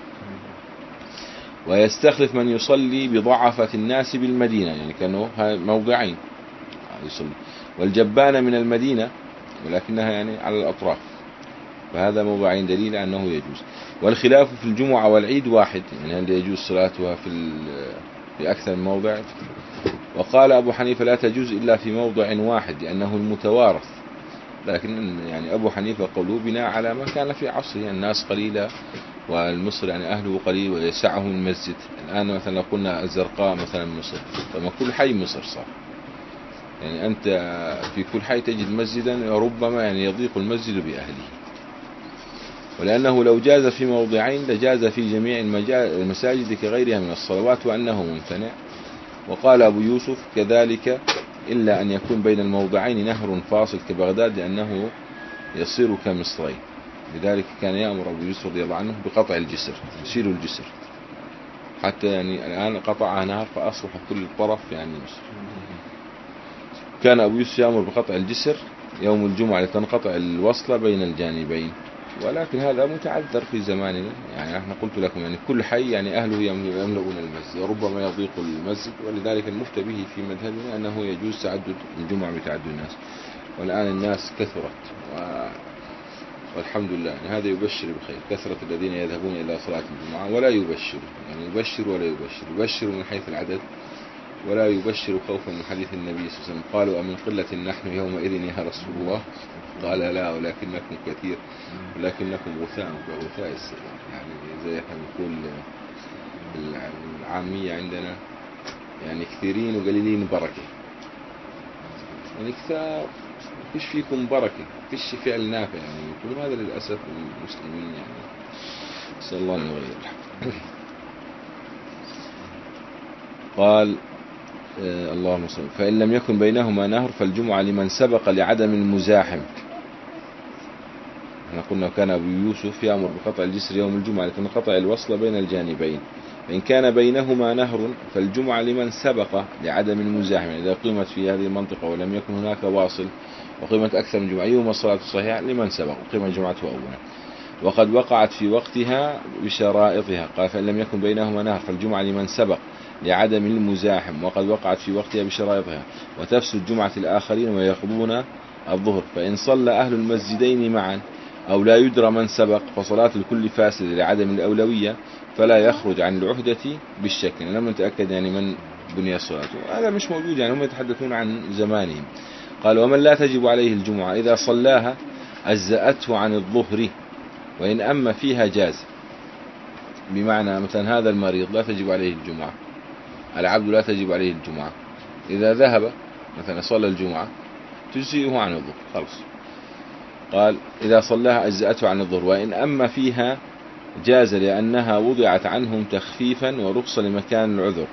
ويستخلف من يصلي بضعفة الناس بالمدينة، يعني كانوا موضعين يصلي، والجبانة من المدينة ولكنها يعني على الأطراف، فهذا موضعين دليل أنه يجوز. والخلاف في الجمعة والعيد واحد، يعني هل يجوز صلاتها في في أكثر من موضع. وقال أبو حنيفة لا تجوز إلا في موضع واحد لأنه المتوارث، لكن يعني أبو حنيفة قوله بناء على ما كان في عصره، يعني الناس قليلة والمصر يعني أهله قليل ويسعهم المسجد. الآن مثلا لو قلنا الزرقاء مثلا مصر، فما كل حي مصر صار، يعني أنت في كل حي تجد مسجدا ربما يعني يضيق المسجد بأهله، ولأنه لو جاز في موضعين لجاز في جميع المساجد كغيرها من الصلوات وأنه ممتنع. وقال أبو يوسف كذلك إلا أن يكون بين الموضعين نهر فاصل كبغداد لأنه يصير كمصرين، لذلك كان يأمر أبو يوسف رضي الله عنه بقطع الجسر، يشيل الجسر، حتى يعني الآن قطعها نهر فأصبح كل طرف يعني مصر. كان أبو يوسف يأمر بقطع الجسر يوم الجمعة لتنقطع الوصلة بين الجانبين، ولكن هذا متعذر في زماننا، يعني احنا قلت لكم يعني كل حي يعني أهله يملؤون المسجد، ربما يضيق المسجد، ولذلك المفتى به في مذهبنا أنه يجوز تعدد الجمعة بتعدد الناس، والآن الناس كثرت و... والحمد لله، يعني هذا يبشر بخير، كثرة الذين يذهبون إلى صلاة الجمعة، ولا يبشر، يعني يبشر ولا يبشر، يبشر من حيث العدد ولا يبشر خوفا من حديث النبي صلى الله عليه وسلم. قالوا أمن قلة نحن يومئذ يا رسول الله؟ قال لا ولكنكم كثير ولكنكم غثاء كغثاء السيل، يعني زي ما نقول العامية عندنا يعني كثيرين وقليلين بركة، يعني كثار فيش فيكم بركة، فيش فعل نافع، يعني يكون هذا للأسف المسلمين، يعني نسأل الله أن يغير. قال آه اللهم صل. فإن لم يكن بينهما نهر فالجمعة لمن سبق لعدم المزاحم. احنا قلنا كان أبو يوسف يأمر بقطع الجسر يوم الجمعة لتنقطع الوصل بين الجانبين، فإن كان بينهما نهر فالجمعة لمن سبق لعدم المزاحم، إذا قيمت في هذه المنطقة ولم يكن هناك واصل وقيمت أكثر من جمعة يوم الصلاة الصحيحة لمن سبق وقيمة جمعته أولا، وقد وقعت في وقتها بشرائطها. قال فإن لم يكن بينهما نهر فالجمعة لمن سبق لعدم المزاحم وقد وقعت في وقتها بشرائطها، وتفسد جمعة الآخرين ويقضون الظهر. فإن صلى أهل المسجدين معا أو لا يدرى من سبق فصلاة الكل فاسدة لعدم الأولوية، فلا يخرج عن العهدة بالشك، يعني لما نتأكد يعني من بني صلاته، هذا مش موجود، يعني هم يتحدثون عن زمانهم. قال ومن لا تجب عليه الجمعة إذا صلاها أجزأته عن الظهر وإن أما فيها جاز. بمعنى مثلا هذا المريض لا تجب عليه الجمعة، العبد لا تجب عليه الجمعة، إذا ذهب مثلا صلى الجمعة تجزئه عن الظهر خلص. قال إذا صلاها أجزأته عن الظهر، وإن أما فيها جاز لأنها وضعت عنهم تخفيفا ورخصة لمكان العذر،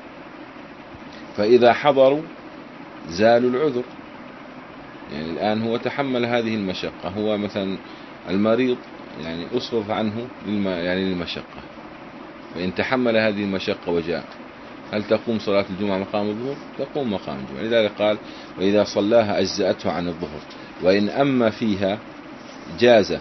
فإذا حضروا زالوا العذر. يعني الآن هو تحمل هذه المشقة، هو مثلا المريض يعني أسقط عنه يعني للمشقة، فإن تحمل هذه المشقة وجاء، هل تقوم صلاة الجمعة مقام الظهر؟ تقوم مقام الجمعة. لذلك قال وإذا صلاها أجزأته عن الظهر، وإن أما فيها جاز،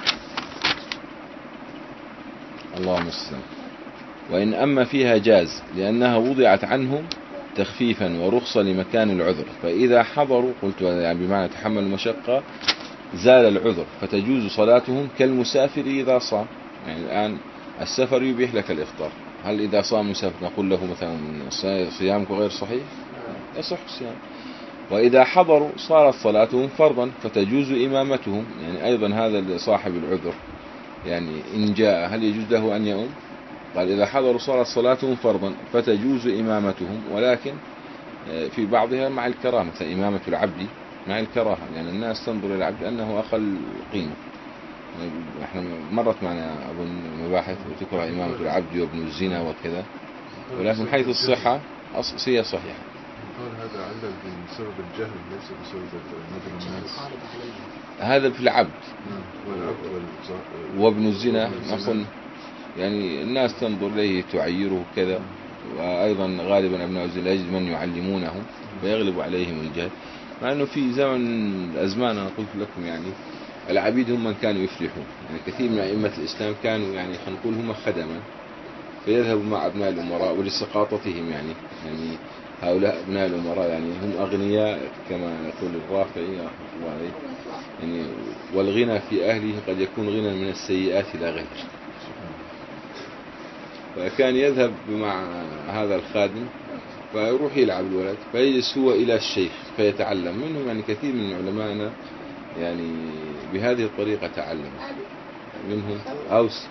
اللهم السلام، وإن أما فيها جاز لأنها وضعت عنهم تخفيفا ورخصة لمكان العذر، فإذا حضروا قلت يعني بمعنى تحمل المشقة زال العذر، فتجوز صلاتهم كالمسافر إذا صام. يعني الآن السفر يبيح لك الإفطار، هل إذا صام مسافر نقول له مثلا صيامك غير صحيح؟ يصح الصيام. وإذا حضروا صارت صلاتهم فرضا فتجوز إمامتهم، يعني أيضا هذا صاحب العذر يعني إن جاء هل يجوز له أن يؤم؟ قال إذا حضروا صارت صلاتهم فرضا فتجوز إمامتهم، ولكن في بعضها مع الكراهة، مثل إمامة العبد مع الكراهة، لأن يعني الناس تنظر إلى العبد أنه أقل قيمة. احنا مرت معنا أظن مباحث وتكره إمامة العبد وابن الزنا وكذا، ولكن حيث الصحة هي صحيحة. قال هذا علل بسبب الجهل ليس بسبب نظر الناس. هذا في العبد وابن الزنا نقول يعني الناس تنظر إليه تعيره كذا، وأيضا غالبا أبناء الزنا يجد من يعلمونهم فيغلب عليهم الجهل، مع أنه في زمن الأزمان أنا قلت لكم يعني العبيد هم من كانوا يفلحون، يعني كثير من أئمة الإسلام كانوا يعني خلينا نقول هم خدما، فيذهبوا مع أبناء الأمراء ولسقاطتهم، يعني يعني هؤلاء أبناء الأمراء يعني هم أغنياء كما يقول الرافعي رحمه الله عليه، يعني والغنى في أهله قد يكون غنى من السيئات إلى غيره. فكان يذهب مع هذا الخادم فيروح يلعب الولد، فيجلس هو إلى الشيخ فيتعلم منهم، يعني كثير من علمائنا يعني بهذه الطريقة تعلم منهم. أوس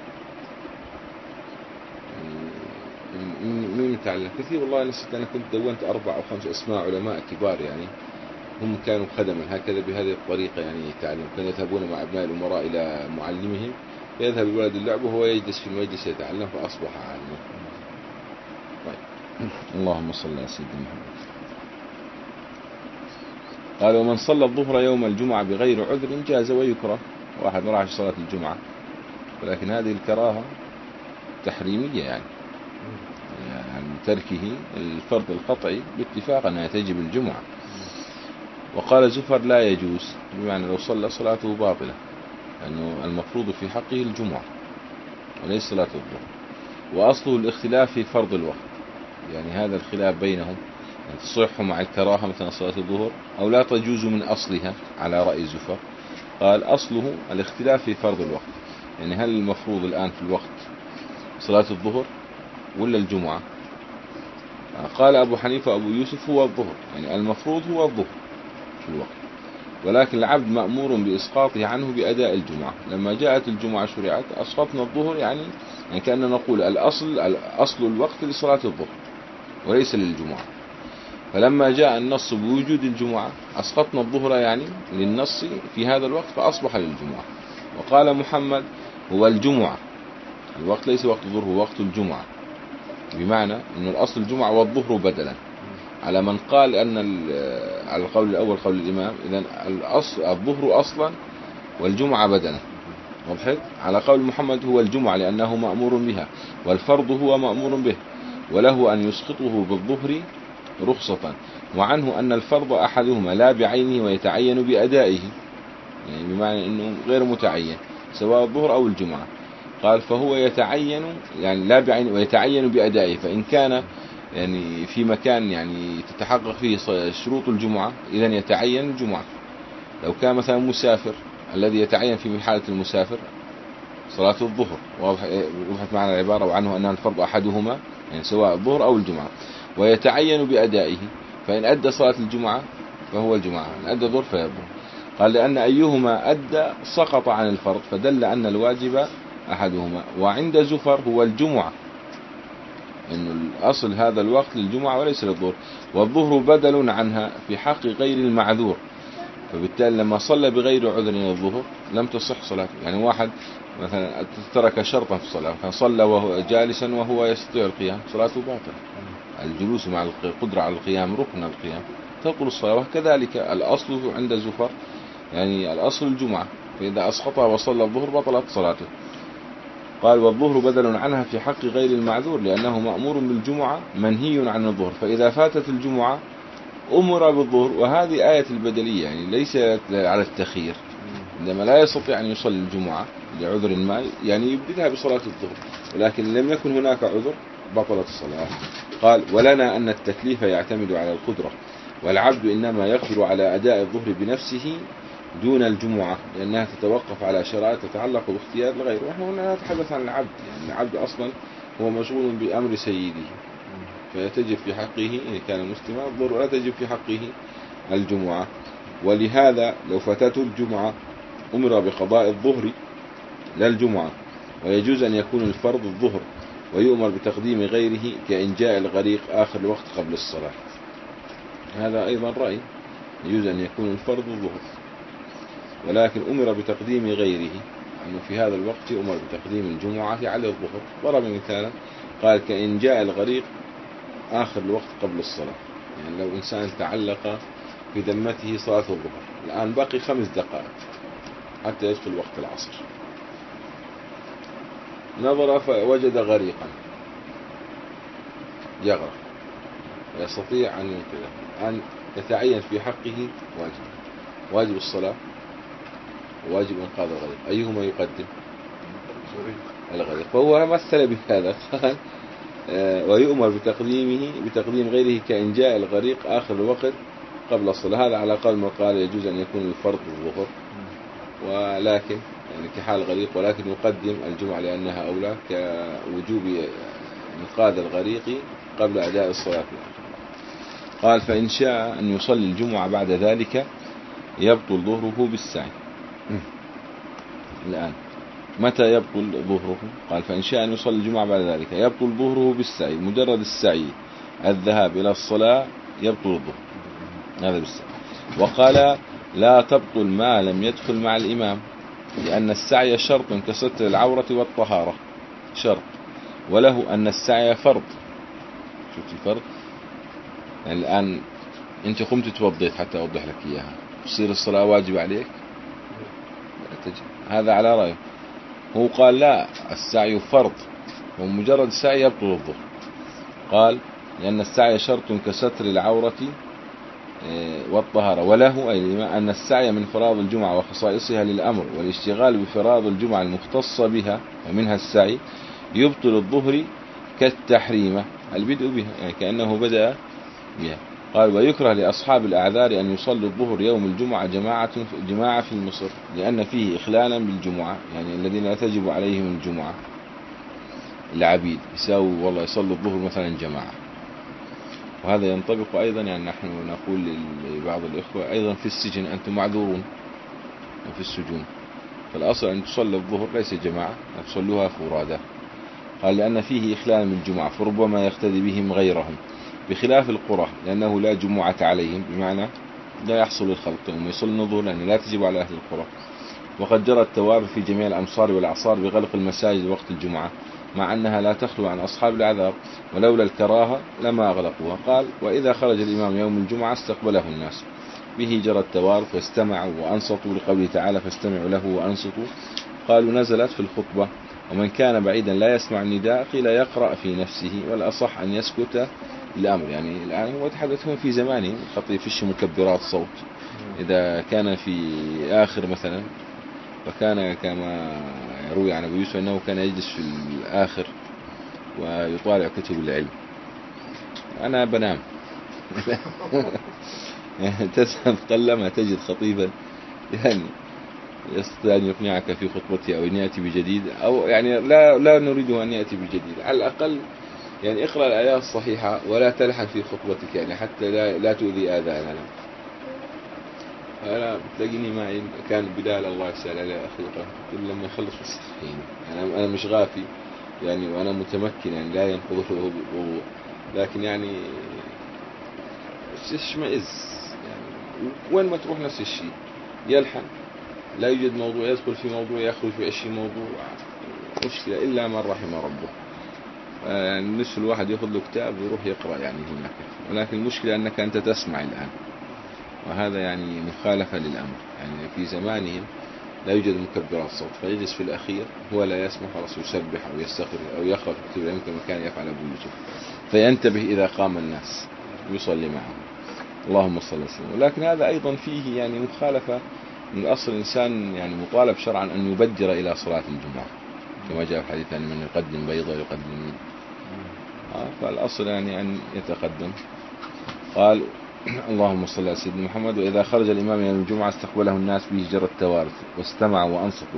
مين تعلم كثير والله، نسيت أنا كنت دونت أربع أو خمس أسماء علماء كبار يعني هم كانوا خدما هكذا بهذه الطريقة يعني تعلم، كانوا يذهبون مع أبناء الأمراء إلى معلمهم، فيذهب الولد اللعب وهو يجلس في المجلس يتعلم فأصبح عالما. طيب. اللهم صل على سيدنا محمد. قال ومن صلى الظهر يوم الجمعة بغير عذر جاز ويكره، واحد ما راح صلاة الجمعة ولكن هذه الكراهة تحريمية يعني يعني تركه الفرض القطعي باتفاق أنها تجب الجمعة. وقال زفر لا يجوز، بمعنى لو صلى صلاته باطلة، لأنه المفروض في حقه الجمعة وليس صلاة الظهر. وأصله الاختلاف في فرض الوقت، يعني هذا الخلاف بينهم يعني تصح مع الكراهة مثلا صلاة الظهر أو لا تجوز من أصلها على رأي زفر. قال أصله الاختلاف في فرض الوقت، يعني هل المفروض الآن في الوقت صلاة الظهر ولا الجمعة؟ قال أبو حنيفة وأبو يوسف هو الظهر، يعني المفروض هو الظهر في الوقت، ولكن العبد مأمور بإسقاطه عنه بأداء الجمعة. لما جاءت الجمعة شرعت أسقطنا الظهر، يعني, يعني كأننا نقول الأصل الأصل الوقت لصلاة الظهر وليس للجمعة، فلما جاء النص بوجود الجمعة أسقطنا الظهر يعني للنص في هذا الوقت فأصبح للجمعة. وقال محمد هو الجمعة، الوقت ليس وقت الظهر هو وقت الجمعة، بمعنى أن الأصل الجمعة والظهر بدلا، على من قال أن على القول الأول قول الإمام إذن الأصل الظهر أصلا والجمعة بدلا، وضحت. على قول محمد هو الجمعة لأنه مأمور بها، والفرض هو مأمور به، وله أن يسقطه بالظهر رخصة، وعنه أن الفرض أحدهما لا بعينه ويتعين بأدائه، يعني بمعنى أنه غير متعين سواء الظهر أو الجمعة. قال فهو يتعين يعني لا بعينه ويتعين بأدائه، فإن كان يعني في مكان يعني تتحقق فيه شروط الجمعة إذن يتعين الجمعة. لو كان مثلا مسافر الذي يتعين في حالة المسافر صلاة الظهر، وضحت معنا العبارة، وعنه أن الفرض أحدهما يعني سواء الظهر أو الجمعة، ويتعين بأدائه، فإن أدى صلاة الجمعة فهو الجمعة، إن أدى الظهر فهو الظهر. قال لأن أيهما أدى سقط عن الفرض، فدل أن الواجب أحدهما. وعند زفر هو الجمعة، إنه الأصل هذا الوقت للجمعة وليس للظهر، والظهر بدل عنها في حق غير المعذور، فبالتالي لما صلى بغير عذر الظهر لم تصح صلاته. يعني واحد مثلا ترك شرطا في الصلاة، فصلى وهو جالسا وهو يستطيع القيام، صلاته باطلة. الجلوس مع القدرة على القيام ركن القيام، تبطل الصلاة. وكذلك الأصل عند زفر، يعني الأصل الجمعة، فإذا أسقطها وصلى الظهر بطلت صلاته. قال والظهر بدل عنها في حق غير المعذور لأنه مأمور بالجمعة منهي عن الظهر، فإذا فاتت الجمعة أمر بالظهر. وهذه آية البدلية، يعني ليست على التخيير، عندما لا يستطيع أن يصلي الجمعة لعذر ما يعني يبدلها بصلاة الظهر، ولكن لم يكن هناك عذر بطلت الصلاة. قال ولنا أن التكليف يعتمد على القدرة، والعبد إنما يقدر على أداء الظهر بنفسه دون الجمعة، لأنها تتوقف على شرائط تتعلق باختيار الغير. ونحن هنا نتحدث عن العبد، يعني العبد أصلا هو مشغول بأمر سيده، فيتجب في حقه إن كان مسلما الظهر، ولا تجب في حقه الجمعة. ولهذا لو فاتته الجمعة أمر بقضاء الظهر لا الجمعة، ويجوز أن يكون الفرض الظهر، ويؤمر بتقديم غيره كإن جاء الغريق آخر الوقت قبل الصلاة. هذا أيضا رأي، يجوز أن يكون الفرض الظهر، ولكن أمر بتقديم غيره، أنه في هذا الوقت أمر بتقديم الجمعة على الظهر. ضرب مثالا قال كإن جاء الغريق آخر الوقت قبل الصلاة، يعني لو إنسان تعلق في ذمته صلاة الظهر، الآن باقي خمس دقائق حتى يدخل وقت العصر، نظر فوجد غريقا يغرق ويستطيع أن ينقذه، أن يتعين في حقه واجب واجب الصلاة وواجب إنقاذ الغريق، أيهما يقدم؟ الغريق. فهو مثل بهذا قال ويؤمر بتقديمه بتقديم غيره كإن جاء الغريق آخر الوقت قبل الصلاة. هذا على قول ما قال يجوز أن يكون الفرض الظهر، ولكن يعني كحال الغريق، ولكن يقدم الجمعة لأنها أولى كوجوب إنقاذ الغريق قبل أداء الصلاة. قال فإن شاء أن يصلي الجمعة بعد ذلك يبطل ظهره بالسعي. الآن متى يبطل ظهره؟ قال فإن شاء أن يصلي الجمعة بعد ذلك يبطل ظهره بالسعي، مجرد السعي الذهاب إلى الصلاة يبطل الظهر، هذا بالسعي. وقال لا تبطل ما لم يدخل مع الإمام، لأن السعي شرط كستر العورة والطهارة شرط، وله أن السعي فرض. شفت الفرق؟ يعني الآن أنت قمت توضيت حتى أوضح لك إياها، تصير الصلاة واجب عليك؟ لا تجب. هذا على رأيه. هو قال لا، السعي فرض، ومجرد السعي يبطل الظهر. قال لأن السعي شرط كستر العورة والطهارة، وله أي أن السعي من فراض الجمعة وخصائصها للأمر، والاشتغال بفراض الجمعة المختصة بها ومنها السعي يبطل الظهر كالتحريمة البدء بها، يعني كأنه بدأ بها. قال ويكره لأصحاب الأعذار أن يصلوا الظهر يوم الجمعة جماعة جماعة في مصر، لأن فيه إخلالا بالجمعة، يعني الذين لا تجب عليهم الجمعة العبيد يساووا والله يصلوا الظهر مثلا جماعة. وهذا ينطبق أيضا، يعني نحن نقول لبعض الإخوة أيضا في السجن أنتم معذورون في السجون، فالأصل أن تصلي الظهر ليس جماعة، تصلوها فرادا. قال لأن فيه إخلال من الجمعة، فربما يقتدي بهم غيرهم، بخلاف القرى لأنه لا جمعة عليهم، بمعنى لا يحصل الخلط وهم يصلون الظهر لأنه لا تجب على أهل القرى. وقد جرت التوارث في جميع الأمصار والأعصار بغلق المساجد وقت الجمعة، مع أنها لا تخلو عن أصحاب العذاب، ولولا الكراهة لما أغلقوها. قال وإذا خرج الإمام يوم الجمعة استقبله الناس، به جرى التوارث واستمعوا وأنصتوا، لقوله تعالى فاستمعوا له وأنصتوا. قالوا نزلت في الخطبة، ومن كان بعيدا لا يسمع النداء قيل يقرأ في نفسه، والأصح أن يسكت الأمر. يعني الآن هو يتحدثون في زمانه، خطيب فيش مكبرات صوت، إذا كان في آخر مثلا، فكان كما يروي عن أبو يوسف أنه كان يجلس في الآخر ويطالع كتب العلم. أنا بنام تذهب قلما تجد خطيبا يعني يستطيع أن يقنعك في خطبته أو أن يأتي بجديد، أو يعني لا لا نريده أن يأتي بجديد، على الأقل يعني اقرأ الآيات الصحيحة ولا تلحن في خطبتك، يعني حتى لا, لا تؤذي آذاننا. أنا بتلاقيني معي كان بلال الله يسأل عليه أخلقه كل لما يخلص الصحين أنا أنا مش غافي يعني وأنا متمكن يعني لا ينقضه الوضوء لكن يعني اشمئز يعني وين ما تروح نفس الشيء يلحن لا يوجد موضوع يدخل في موضوع يخرج في عشرين موضوع مشكلة إلا من رحم ربه يعني نصف الواحد يأخذ له كتاب ويروح يقرأ يعني هناك ولكن المشكلة أنك أنت تسمع الآن وهذا يعني مخالفة للأمر يعني في زمانهم لا يوجد مكبرات صوت فيجلس في الأخير هو لا يسمع خلاص يسبح أو يستغفر أو يقرأ في كتب العلم كما كان يفعل أبو يوسف فينتبه إذا قام الناس يصلي معهم اللهم صل وسلم ولكن هذا أيضا فيه يعني مخالفة من أصل الإنسان يعني مطالب شرعا أن يبدر إلى صلاة الجمعة كما جاء في الحديث يعني من يقدم بيضة يقدم آه فالأصل يعني أن يتقدم قال اللهم صل على سيدنا محمد وإذا خرج الإمام يوم الجمعة استقبله الناس به جرى التوارث واستمعوا وأنصتوا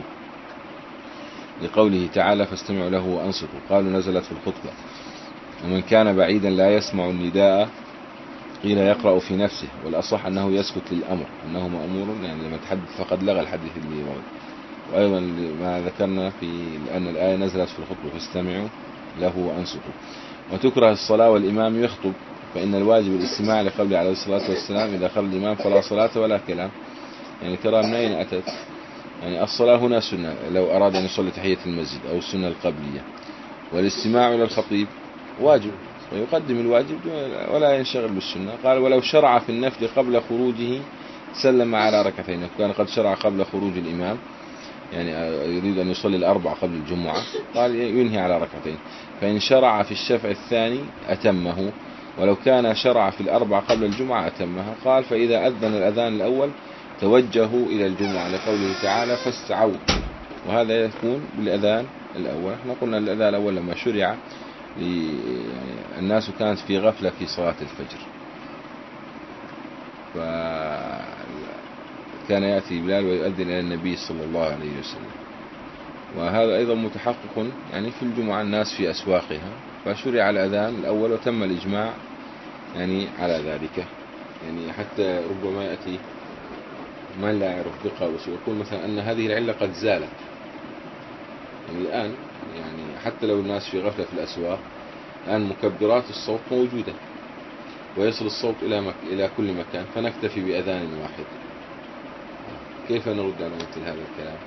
لقوله تعالى فاستمعوا له وأنصتوا قالوا نزلت في الخطبة ومن كان بعيدا لا يسمع النداء قيل يقرأ في نفسه والأصح أنه يسكت للأمر أنه مأمور يعني لما تحدث فقد لغى الحديث اللي ورد وأيضا ما ذكرنا في أن الآية نزلت في الخطبة فاستمعوا له وأنصتوا وتكره الصلاة والإمام يخطب فإن الواجب الاستماع لقوله عليه الصلاة والسلام إذا خرج الإمام فلا صلاة ولا كلام يعني ترى من أين أتت يعني الصلاة هنا سنة لو أراد أن يصلي تحية المسجد أو السنة القبلية والاستماع إلى الخطيب واجب ويقدم الواجب ولا ينشغل بالسنة قال ولو شرع في النفل قبل خروجه سلم على ركعتين كان قد شرع قبل خروج الإمام يعني يريد أن يصلي الأربع قبل الجمعة قال ينهي على ركعتين فإن شرع في الشفع الثاني أتمه ولو كان شرع في الأربع قبل الجمعة أتمها قال فإذا أذن الأذان الأول توجهوا إلى الجمعة لقوله تعالى فاستعوا وهذا يكون بالأذان الأول احنا قلنا الأذان الأول لما شرع يعني الناس كانت في غفلة في صلاة الفجر فكان يأتي بلال ويؤذن إلى النبي صلى الله عليه وسلم وهذا أيضا متحقق يعني في الجمعة الناس في أسواقها فشرع الأذان الأول وتم الإجماع يعني على ذلك يعني حتى ربما يأتي من لا يعرف دقة ويقول مثلا أن هذه العلة قد زالت يعني الآن يعني حتى لو الناس في غفلة في الأسواق الآن مكبرات الصوت موجودة ويصل الصوت إلى مك... إلى كل مكان فنكتفي بأذان واحد كيف نرد على مثل هذا الكلام؟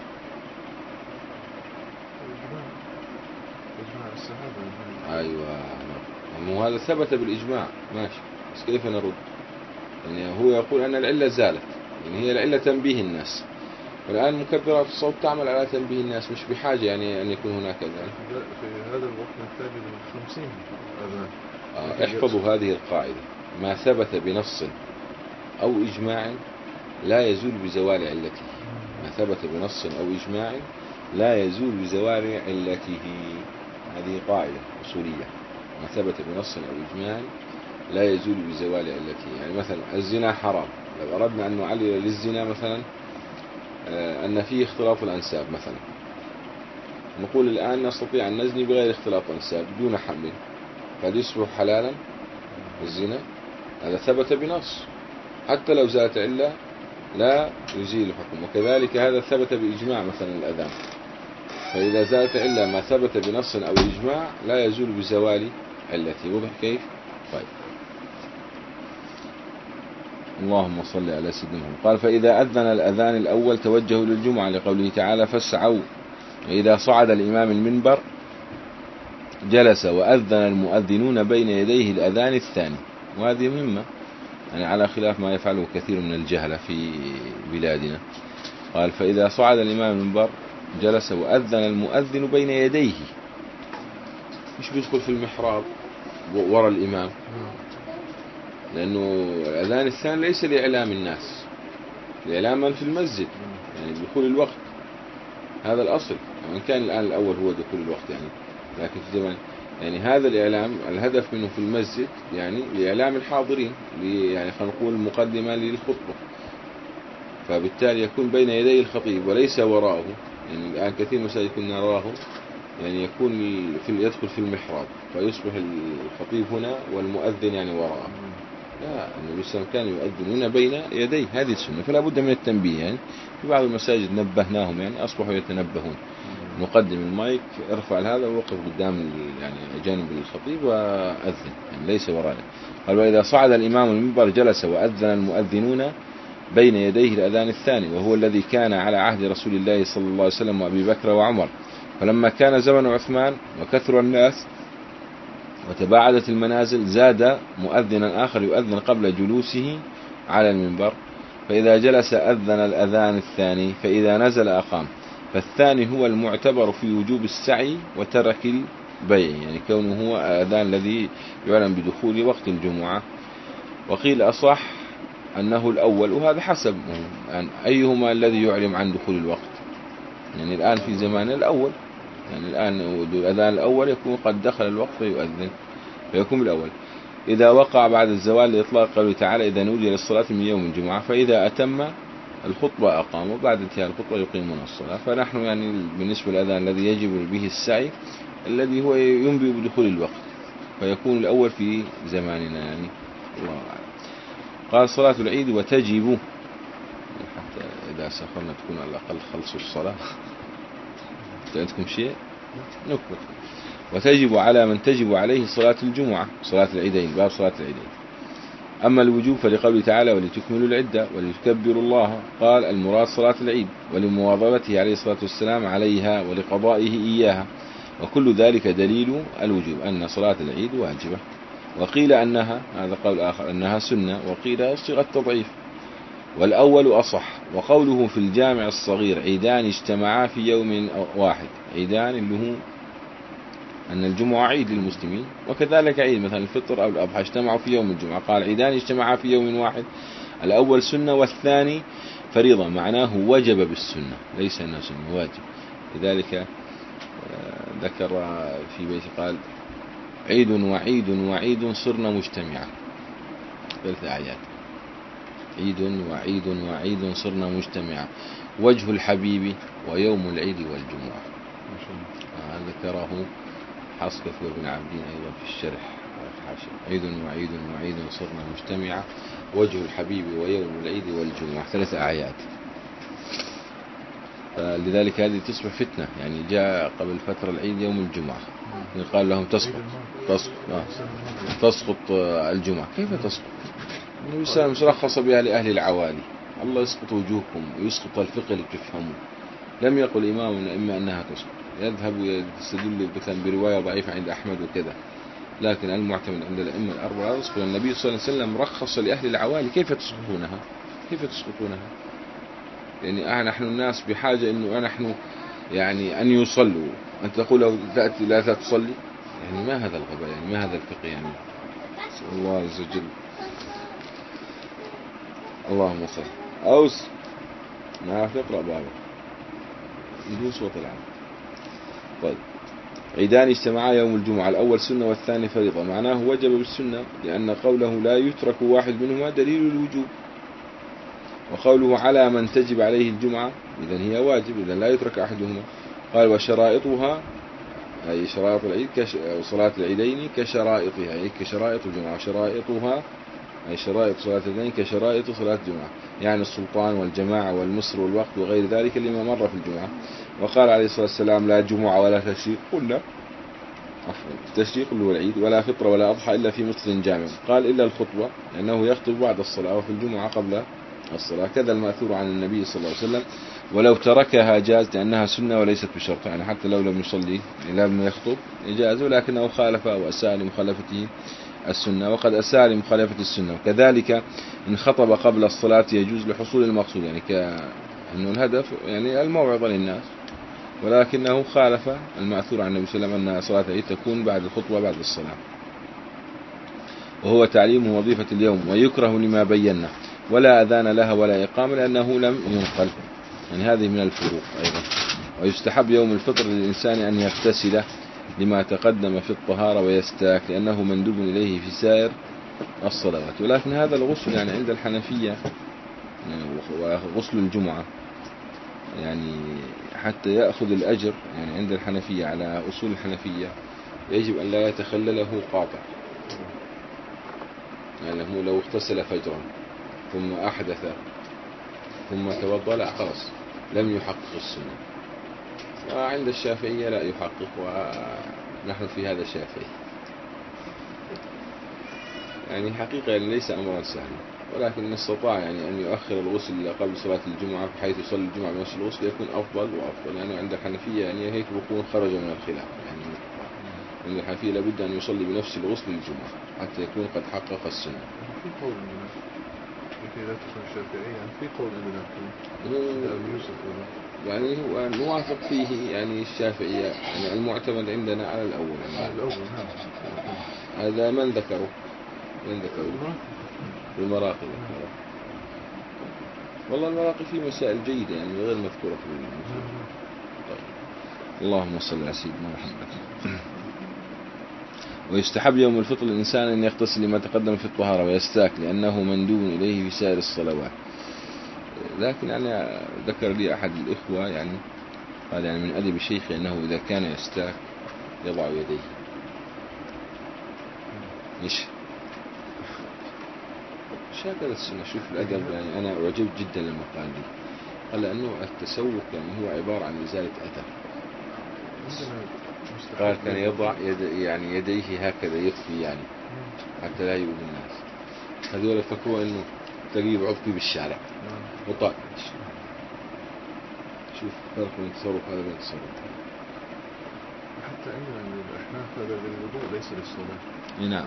أيوة يعني هذا ثبت بالإجماع ماشي بس كيف نرد؟ يعني هو يقول أن العلة زالت يعني هي العلة تنبيه الناس والآن مكبرات الصوت تعمل على تنبيه الناس مش بحاجة يعني أن يكون هناك أذان في هذا الوقت نحتاج خمسين أذان آه احفظوا هذه القاعدة ما ثبت بنص أو إجماع لا يزول بزوال علته ما ثبت بنص أو إجماع لا يزول بزوال علته هذه قاعدة أصولية ما ثبت بنص أو إجماع لا يزول بزوال علته يعني مثلا الزنا حرام لو أردنا أن نعلل للزنا مثلا أن فيه اختلاط الأنساب مثلا نقول الآن نستطيع أن نزني بغير اختلاط الأنساب دون حمل قد يصبح حلالا الزنا هذا ثبت بنص حتى لو زالت علة لا يزيل الحكم وكذلك هذا ثبت بإجماع مثلا الأذان فإذا زالت علة ما ثبت بنص أو إجماع لا يزول بزوال علته وضح كيف؟ طيب اللهم صل على سيدنا محمد قال فإذا أذن الأذان الأول توجهوا للجمعة لقوله تعالى فاسعوا وإذا صعد الإمام المنبر جلس وأذن المؤذنون بين يديه الأذان الثاني وهذه مهمة يعني على خلاف ما يفعله كثير من الجهلة في بلادنا قال فإذا صعد الإمام المنبر جلس وأذن المؤذن بين يديه مش بيدخل في المحراب وراء الإمام لأنه الأذان الثاني ليس لإعلام الناس لإعلام من في المسجد يعني دخول الوقت هذا الأصل وإن كان الآن الأول هو دخول الوقت يعني لكن في زمن يعني هذا الإعلام الهدف منه في المسجد يعني لإعلام الحاضرين يعني خلينا نقول مقدمة للخطبة فبالتالي يكون بين يدي الخطيب وليس وراءه يعني الآن كثير مساجد كنا نراه يعني يكون في يدخل في المحراب فيصبح الخطيب هنا والمؤذن يعني وراءه لا، النبي صلى الله عليه وسلم كان يؤذن هنا بين يديه، هذه السنة، فلا بد من التنبيه. يعني في بعض المساجد نبهناهم، يعني أصبحوا يتنبهون. نقدم المايك، ارفع هذا ووقف قدام يعني جانب الخطيب وأذن، يعني ليس وراءه. قال وإذا صعد الإمام المنبر جلس وأذن المؤذنون بين يديه الأذان الثاني، وهو الذي كان على عهد رسول الله صلى الله عليه وسلم وأبي بكر وعمر. فلما كان زمن عثمان وكثر الناس وتباعدت المنازل زاد مؤذنا آخر يؤذن قبل جلوسه على المنبر، فإذا جلس أذن الأذان الثاني، فإذا نزل أقام. فالثاني هو المعتبر في وجوب السعي وترك البيع، يعني كونه هو الأذان الذي يعلم بدخول وقت الجمعة. وقيل أصح أنه الأول، وهذا حسب يعني أيهما الذي يعلم عن دخول الوقت. يعني الآن في زمان الأول، يعني الآن الأذان الأول يكون قد دخل الوقت فيؤذن، فيكون الأول. إذا وقع بعد الزوال لإطلاق قوله تعالى إذا نودي للصلاة من يوم الجمعة، فإذا أتم الخطبة أقام، وبعد انتهاء الخطبة يقيمون الصلاة. فنحن يعني بالنسبة للأذان الذي يجب به السعي الذي هو ينبئ بدخول الوقت، فيكون الأول في زماننا يعني. الله أعلم. قال صلاة العيد وتجب، حتى إذا سافرنا تكون على الأقل خلصوا الصلاة. عندكم شيء نكبر. وتجب على من تجب عليه صلاة الجمعة، صلاة العيدين، باب صلاة العيدين. أما الوجوب فلقوله تعالى ولتكملوا العدة ولتكبروا الله، قال المراد صلاة العيد ولمواظبته عليه الصلاة والسلام عليها ولقضائه إياها، وكل ذلك دليل الوجوب أن صلاة العيد واجبة. وقيل أنها، هذا قول آخر، أنها سنة، وقيل صيغة تضعيف، والأول أصح. وقوله في الجامع الصغير عيدان اجتمعا في يوم واحد، عيدان اللي هو أن الجمعة عيد للمسلمين، وكذلك عيد مثلا الفطر أو الأضحى اجتمعوا في يوم الجمعة. قال عيدان اجتمعا في يوم واحد، الأول سنة والثاني فريضة، معناه وجب بالسنة، ليس أنه سنة، واجب. لذلك ذكر في بيت قال عيد وعيد وعيد صرنا مجتمعا، ثلاث آيات، عيد وعيد وعيد صرنا مجتمعا، وجه الحبيب ويوم العيد والجمعة. ذكره حصكف وابن عبدين أيضا في الشرح، عيد وعيد وعيد صرنا مجتمعا، وجه الحبيب ويوم العيد والجمعة، ثلاث آيات. لذلك هذه تصبح فتنة، يعني جاء قبل فترة العيد يوم الجمعة، قال لهم تسقط تسقط, آه. تسقط الجمعة. كيف تسقط؟ النبي صلى الله عليه وسلم رخص بها لأهل العوالي، الله يسقط وجوهكم ويسقط الفقه اللي تفهموا. لم يقل إمامنا إما أنها تسقط، يذهب ويستدل مثلا برواية ضعيفة عند أحمد وكذا، لكن المعتمد عند الأئمة الأربعة يسقط. النبي صلى الله عليه وسلم رخص لأهل العوالي، كيف تسقطونها؟ كيف تسقطونها؟ يعني نحن الناس بحاجة إنه نحن يعني أن يصلوا، أن تقول له تأتي لا تصلي، يعني ما هذا الغباء، يعني ما هذا الفقه، يعني الله عز وجل. اللهم صل. أوس ما تقرأ بابا بدون صوت العام. طيب عيدان اجتمعا يوم الجمعة، الأول سنة والثاني فريضة، معناه وجب بالسنة، لأن قوله لا يترك واحد منهما دليل الوجوب. وقوله على من تجب عليه الجمعة، إذن هي واجب، إذن لا يترك أحدهما. قال وشرائطها أي شرائط العيد وصلاة العيدين كشرائطها، أي كشرائط الجمعة، شرائطها أي شرائط صلاة العيدين كشرائط صلاة الجمعة، يعني السلطان والجماعة والمصر والوقت وغير ذلك لما مر في الجمعة. وقال عليه الصلاة والسلام لا جمعة ولا تشريق، قلنا التشريق اللي هو العيد، ولا فطر ولا أضحى إلا في مصر جامع. قال إلا الخطبة لأنه يخطب بعد الصلاة، وفي الجمعة قبل الصلاة، كذا المأثور عن النبي صلى الله عليه وسلم. ولو تركها جاز لأنها سنة وليست بشرط، يعني حتى لو لم يصلي لم يخطب جاز، ولكنه خالف أو أساء لمخالفته السنة، وقد أساء لمخالفة السنة. وكذلك إن خطب قبل الصلاة يجوز لحصول المقصود، يعني كأنه الهدف يعني الموعظة للناس، ولكنه خالف المأثور عن النبي صلى الله عليه وسلم أن صلاة العيد تكون بعد الخطبة بعد الصلاة، وهو تعليم وظيفة اليوم، ويكره لما بينا، ولا أذان لها ولا إقامة لأنه لم ينقل، يعني هذه من الفروق أيضا. ويستحب يوم الفطر للإنسان أن يغتسل لما تقدم في الطهارة ويستاك، لأنه مندوب إليه في سائر الصلوات. ولكن هذا الغسل يعني عند الحنفية وغسل الجمعة يعني حتى يأخذ الأجر، يعني عند الحنفية على أصول الحنفية يجب أن لا يتخلله قاطع، يعني هو لو اغتسل فجرا ثم أحدث ثم توضأ لا خلاص لم يحقق السنة. وعند الشافعية لا يحقق، ونحن في هذا الشافعي. يعني حقيقة ليس أمرا سهلا، ولكن إن استطاع يعني أن يؤخر الغسل قبل صلاة الجمعة بحيث يصلي الجمعة بنفس الغسل يكون أفضل وأفضل، لأنه يعني عند الحنفية يعني هيك بكون خرج من الخلاف. يعني عند الحنفية لابد أن يصلي بنفس الغسل الجمعة حتى يكون قد حقق السنة. في قول عندنا لكي لا تكون شافعية، يعني في قول عندنا يعني هو نوافق فيه يعني الشافعية، يعني المعتمد عندنا على الأول. على الأول نعم. هذا من ذكره من ذكره المراقي. والله المراقي فيه مسائل جيدة يعني غير مذكورة في المسائل. طيب. اللهم صل على سيدنا محمد. ويستحب يوم الفطر الإنسان أن يغتسل لما تقدم في الطهارة ويستاك لأنه مندوب إليه في سائر الصلوات. لكن يعني ذكر لي أحد الإخوة يعني قال يعني من أدب شيخي أنه إذا كان يستاك يضع يديه. مش مش هكذا السنة. شوف الأدب، يعني أنا أعجبت جدا لما قال لي قال لأنه التسوق يعني هو عبارة عن إزالة أثر. قال كان يضع يد يعني يديه هكذا يخفي يعني حتى لا يؤذي الناس. هذول يفكروا إنه تقريب عضفي بالشارع وطاق. شوف فرق بين التصرف هذا بين التصرف. حتى عندنا الأحناف هذا للوضوء ليس للصلاة. نعم.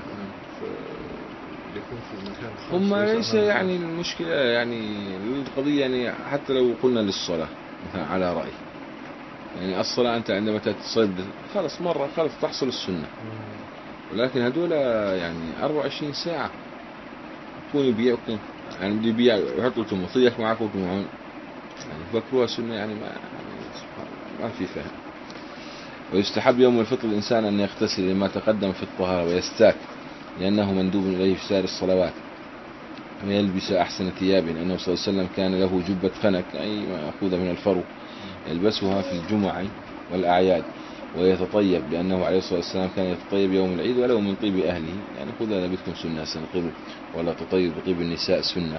يكون في المكان هم ليس يعني المشكلة يعني القضية يعني حتى لو قلنا للصلاة على رأي يعني الصلاة أنت عندما تتصل خلص مرة خلص تحصل السنة. ولكن هذول يعني أربعة وعشرين ساعة يكون يبيعكم يعني بدي يبيع ويحط لكم وصيك معك وكم يعني فكروها سنة يعني ما يعني ما في فهم. ويستحب يوم الفطر الإنسان أن يغتسل لما تقدم في الطهارة ويستاك لأنه مندوب إليه في سائر الصلوات، ويلبس أحسن ثيابه لأنه صلى الله عليه وسلم كان له جبة خنك أي مأخوذة من الفرو يلبسها في الجمع والأعياد، ويتطيب لأنه عليه الصلاة والسلام كان يتطيب يوم العيد ولو من طيب أهله. يعني خذ هذا بكم سنة سنقيم ولا تطيب بطيب النساء سنة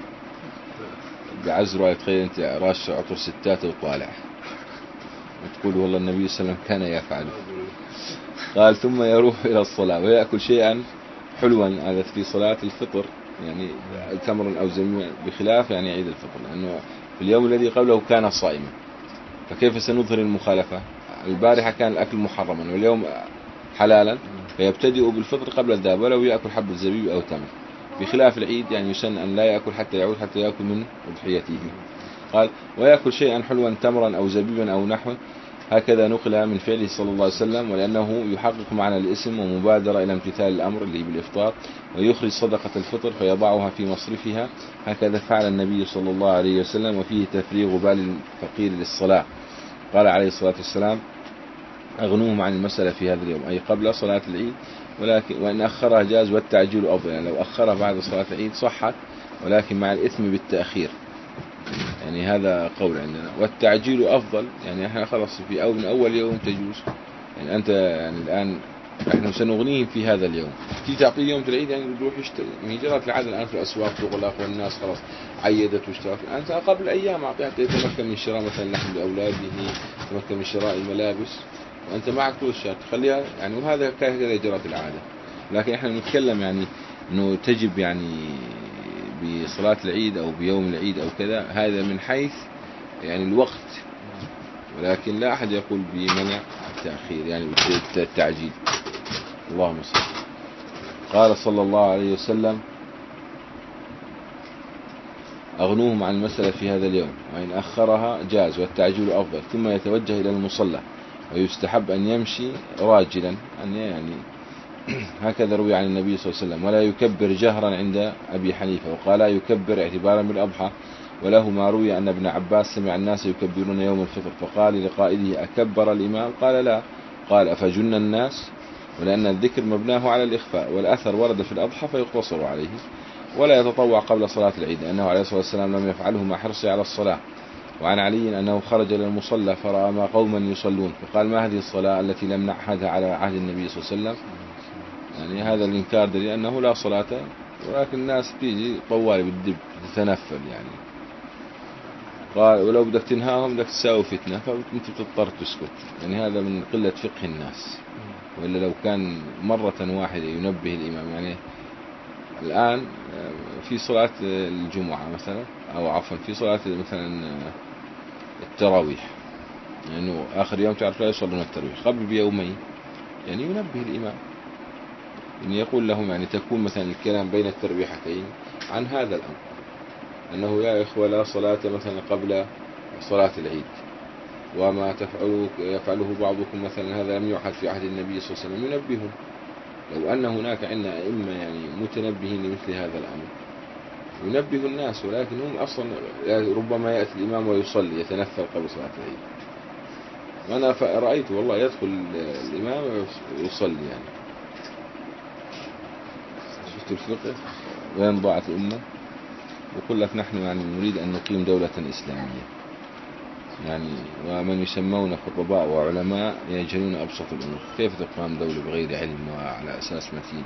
بعزرها. يتخيل أنت راش عطر ستات وطالع وتقول والله النبي صلى الله عليه وسلم كان يفعل. قال ثم يروح إلى الصلاة ويأكل شيئا حلوا. هذا في صلاة الفطر يعني تمر أو زمين بخلاف يعني عيد الفطر، لأنه في اليوم الذي قبله كان صائما فكيف سنظهر المخالفة؟ البارحة كان الأكل محرما واليوم حلالا فيبتدئ بالفطر قبل الذهاب ولو يأكل حبة زبيب أو تمر، بخلاف العيد يعني يسن أن لا يأكل حتى يعود حتى يأكل من أضحيته. قال ويأكل شيئا حلوا تمرا أو زبيبا أو نحوه. هكذا نقل من فعله صلى الله عليه وسلم، ولأنه يحقق معنى الاسم ومبادرة إلى امتثال الأمر اللي بالإفطار، ويخرج صدقة الفطر فيضعها في مصرفها. هكذا فعل النبي صلى الله عليه وسلم، وفيه تفريغ بال الفقير للصلاة. قال عليه الصلاة والسلام أغنوهم عن المسألة في هذا اليوم أي قبل صلاة العيد، ولكن وإن أخرها جاز والتعجيل أفضل. يعني لو أخرها بعد صلاة العيد صحت ولكن مع الإثم بالتأخير، يعني هذا قول عندنا. والتعجيل أفضل، يعني احنا خلاص في أو من أول يوم تجوز. يعني أنت يعني الآن احنا سنغنيهم في هذا اليوم، تيجي تعطيه يوم العيد يعني بيروح يشتري. يعني جرت العادة الآن في الأسواق تغلق والناس خلاص عيدت واشترت. أنت قبل أيام أعطيه حتى يتمكن من شراء مثلا لحم لأولاده، يتمكن من شراء الملابس، وأنت معك كل الشيء تخليها يعني. وهذا كذا جرت العادة. لكن احنا نتكلم يعني إنه تجب يعني بصلاة العيد أو بيوم العيد أو كذا، هذا من حيث يعني الوقت، ولكن لا أحد يقول بمنع التأخير يعني التعجيل. اللهم صل. قال صلى الله عليه وسلم أغنوهم عن المسألة في هذا اليوم، وإن أخرها جاز والتعجيل أفضل. ثم يتوجه إلى المصلى، ويستحب أن يمشي راجلا أن يعني هكذا روي عن النبي صلى الله عليه وسلم. ولا يكبر جهرا عند أبي حنيفة، وقال لا يكبر اعتبارا بالأضحى. وله ما روي أن ابن عباس سمع الناس يكبرون يوم الفطر فقال لقائده أكبر الإمام؟ قال لا. قال أفجن الناس؟ ولأن الذكر مبناه على الإخفاء، والأثر ورد في الأضحى فيقتصر عليه. ولا يتطوع قبل صلاة العيد لأنه عليه الصلاة والسلام لم يفعله مع حرصه على الصلاة. وعن علي أنه خرج إلى المصلى فرأى ما قوما يصلون فقال ما هذه الصلاة التي لم نعهدها على عهد النبي صلى الله عليه وسلم؟ يعني هذا الإنكار دليل أنه لا صلاة ولكن الناس تيجي طوالي بالدب تتنفل يعني. قال ولو بدك تنهاهم بدك تساوي فتنة فأنت بتضطر تسكت، يعني هذا من قلة فقه الناس. وإلا لو كان مرة واحدة ينبه الإمام، يعني الآن في صلاة الجمعة مثلا، أو عفوا في صلاة مثلا التراويح، لأنه يعني آخر يوم تعرف لا يصلون التراويح، قبل بيومين يعني ينبه الإمام، يعني يقول لهم يعني تكون مثلا الكلام بين التراويحتين عن هذا الأمر، أنه يا إخوة لا صلاة مثلا قبل صلاة العيد، وما تفعلوا يفعله بعضكم مثلا هذا لم يعهد في عهد النبي صلى الله عليه وسلم، ينبههم. لو أن هناك عندنا أئمة يعني متنبهين لمثل هذا الأمر ينبه الناس، ولكن هم أصلا ربما يأتي الإمام ويصلي يتنفل قبل صلاة العيد. وأنا رأيت والله يدخل الإمام ويصلي، يعني شفت الفقه وين ضاعت الأمة. وقل لك نحن يعني نريد أن نقيم دولة إسلامية، يعني ومن يسمون خطباء وعلماء يجهلون أبسط الأمور. كيف تقام دولة بغير علم وعلى أساس متين؟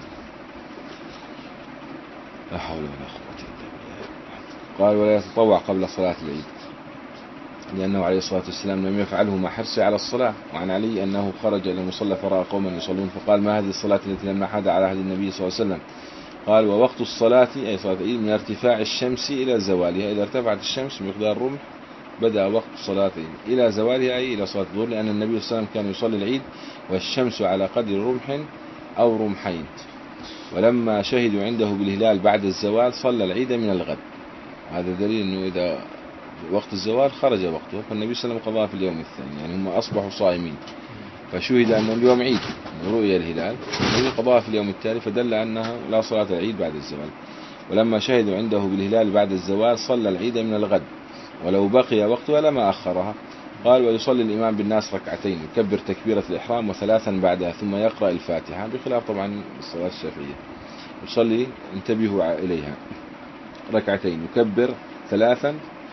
لا حول ولا قوة إلا بالله. قال ولا يتطوع قبل صلاة العيد، لأنه عليه الصلاة والسلام لم يفعله مع حرصه على الصلاة. وعن علي أنه خرج إلى المصلى فرأى قوما يصلون فقال ما هذه الصلاة التي لم نعهد على عهد النبي صلى الله عليه وسلم؟ قال ووقت الصلاة أي صلاة العيد من ارتفاع الشمس إلى زوالها، إذا ارتفعت الشمس بمقدار رمح بدأ وقت صلاة العيد إلى زوالها أي إلى صلاة الظهر، لأن النبي صلى الله عليه وسلم كان يصلي العيد والشمس على قدر رمح أو رمحين. ولما شهدوا عنده بالهلال بعد الزوال صلى العيد من الغد. هذا دليل أنه إذا وقت الزوال خرج وقته، فالنبي صلى الله عليه وسلم قضاه في اليوم الثاني، يعني هم أصبحوا صائمين فشهد أنه اليوم عيد رؤية الهلال، النبي قضاه في اليوم التالي، فدل أنها لا صلاة العيد بعد الزوال. ولما شهدوا عنده بالهلال بعد الزوال صلى العيد من الغد ولو بقي وقتها لما أخرها. قال ويصلي الإمام بالناس ركعتين يكبر تكبيرة الإحرام وثلاثا بعدها ثم يقرأ الفاتحة، بخلاف طبعا الصلاة الشافعية. يصلي انتبهوا إليها ركعتين يكبر ثلاثا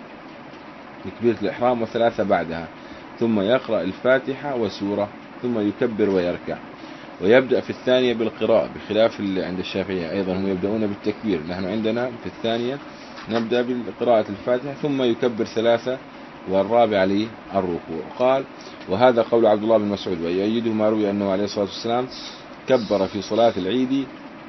تكبيرة الإحرام وثلاثة بعدها ثم يقرأ الفاتحة وسورة ثم يكبر ويركع. ويبدأ في الثانية بالقراءة بخلاف اللي عند الشافعية، أيضا هم يبدأون بالتكبير، نحن عندنا في الثانية نبدأ بقراءة الفاتحة ثم يكبر ثلاثة والرابع لي الركوع. قال وهذا قول عبد الله بن مسعود، ويؤيده ما روي أنه عليه الصلاة والسلام كبر في صلاة العيد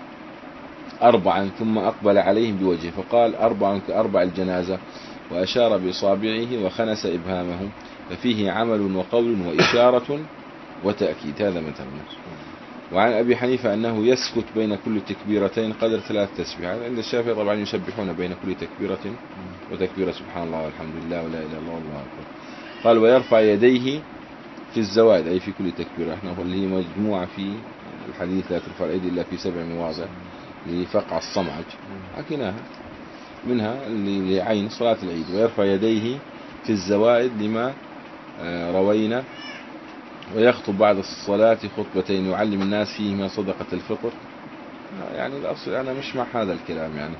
أربعا ثم أقبل عليهم بوجهه فقال أربع كأربع الجنازة، وأشار بإصابعه وخنس إبهامه، ففيه عمل وقول وإشارة وتأكيد. هذا مثلا. وعن أبي حنيفة أنه يسكت بين كل تكبيرتين قدر ثلاث تسبيحات. عند الشافعي طبعا يسبحون بين كل تكبيرة وتكبيرة سبحان الله والحمد لله ولا إله إلا الله والله أكبر. قال ويرفع يديه في الزوائد أي في كل تكبيرة، احنا اللي هي مجموعة في الحديث لا ترفع الأيدي إلا في سبع مواضع لفقع الصمعج، حكيناها منها اللي لعين صلاة العيد. ويرفع يديه في الزوائد لما روينا. ويخطب بعد الصلاة خطبتين يعلم الناس فيهما صدقة الفطر. يعني الأصل أنا مش مع هذا الكلام يعني.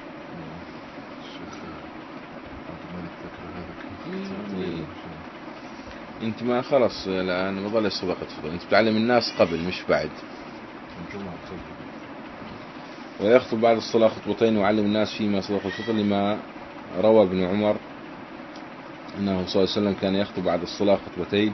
انت ما خلص الآن ما ظل صدقة فطر، انت بتعلم الناس قبل مش بعد. ويخطب بعد الصلاة خطبتين يعلم الناس فيما صدقة الفطر لما روى ابن عمر أنه صلى الله عليه وسلم كان يخطب بعد الصلاة خطبتين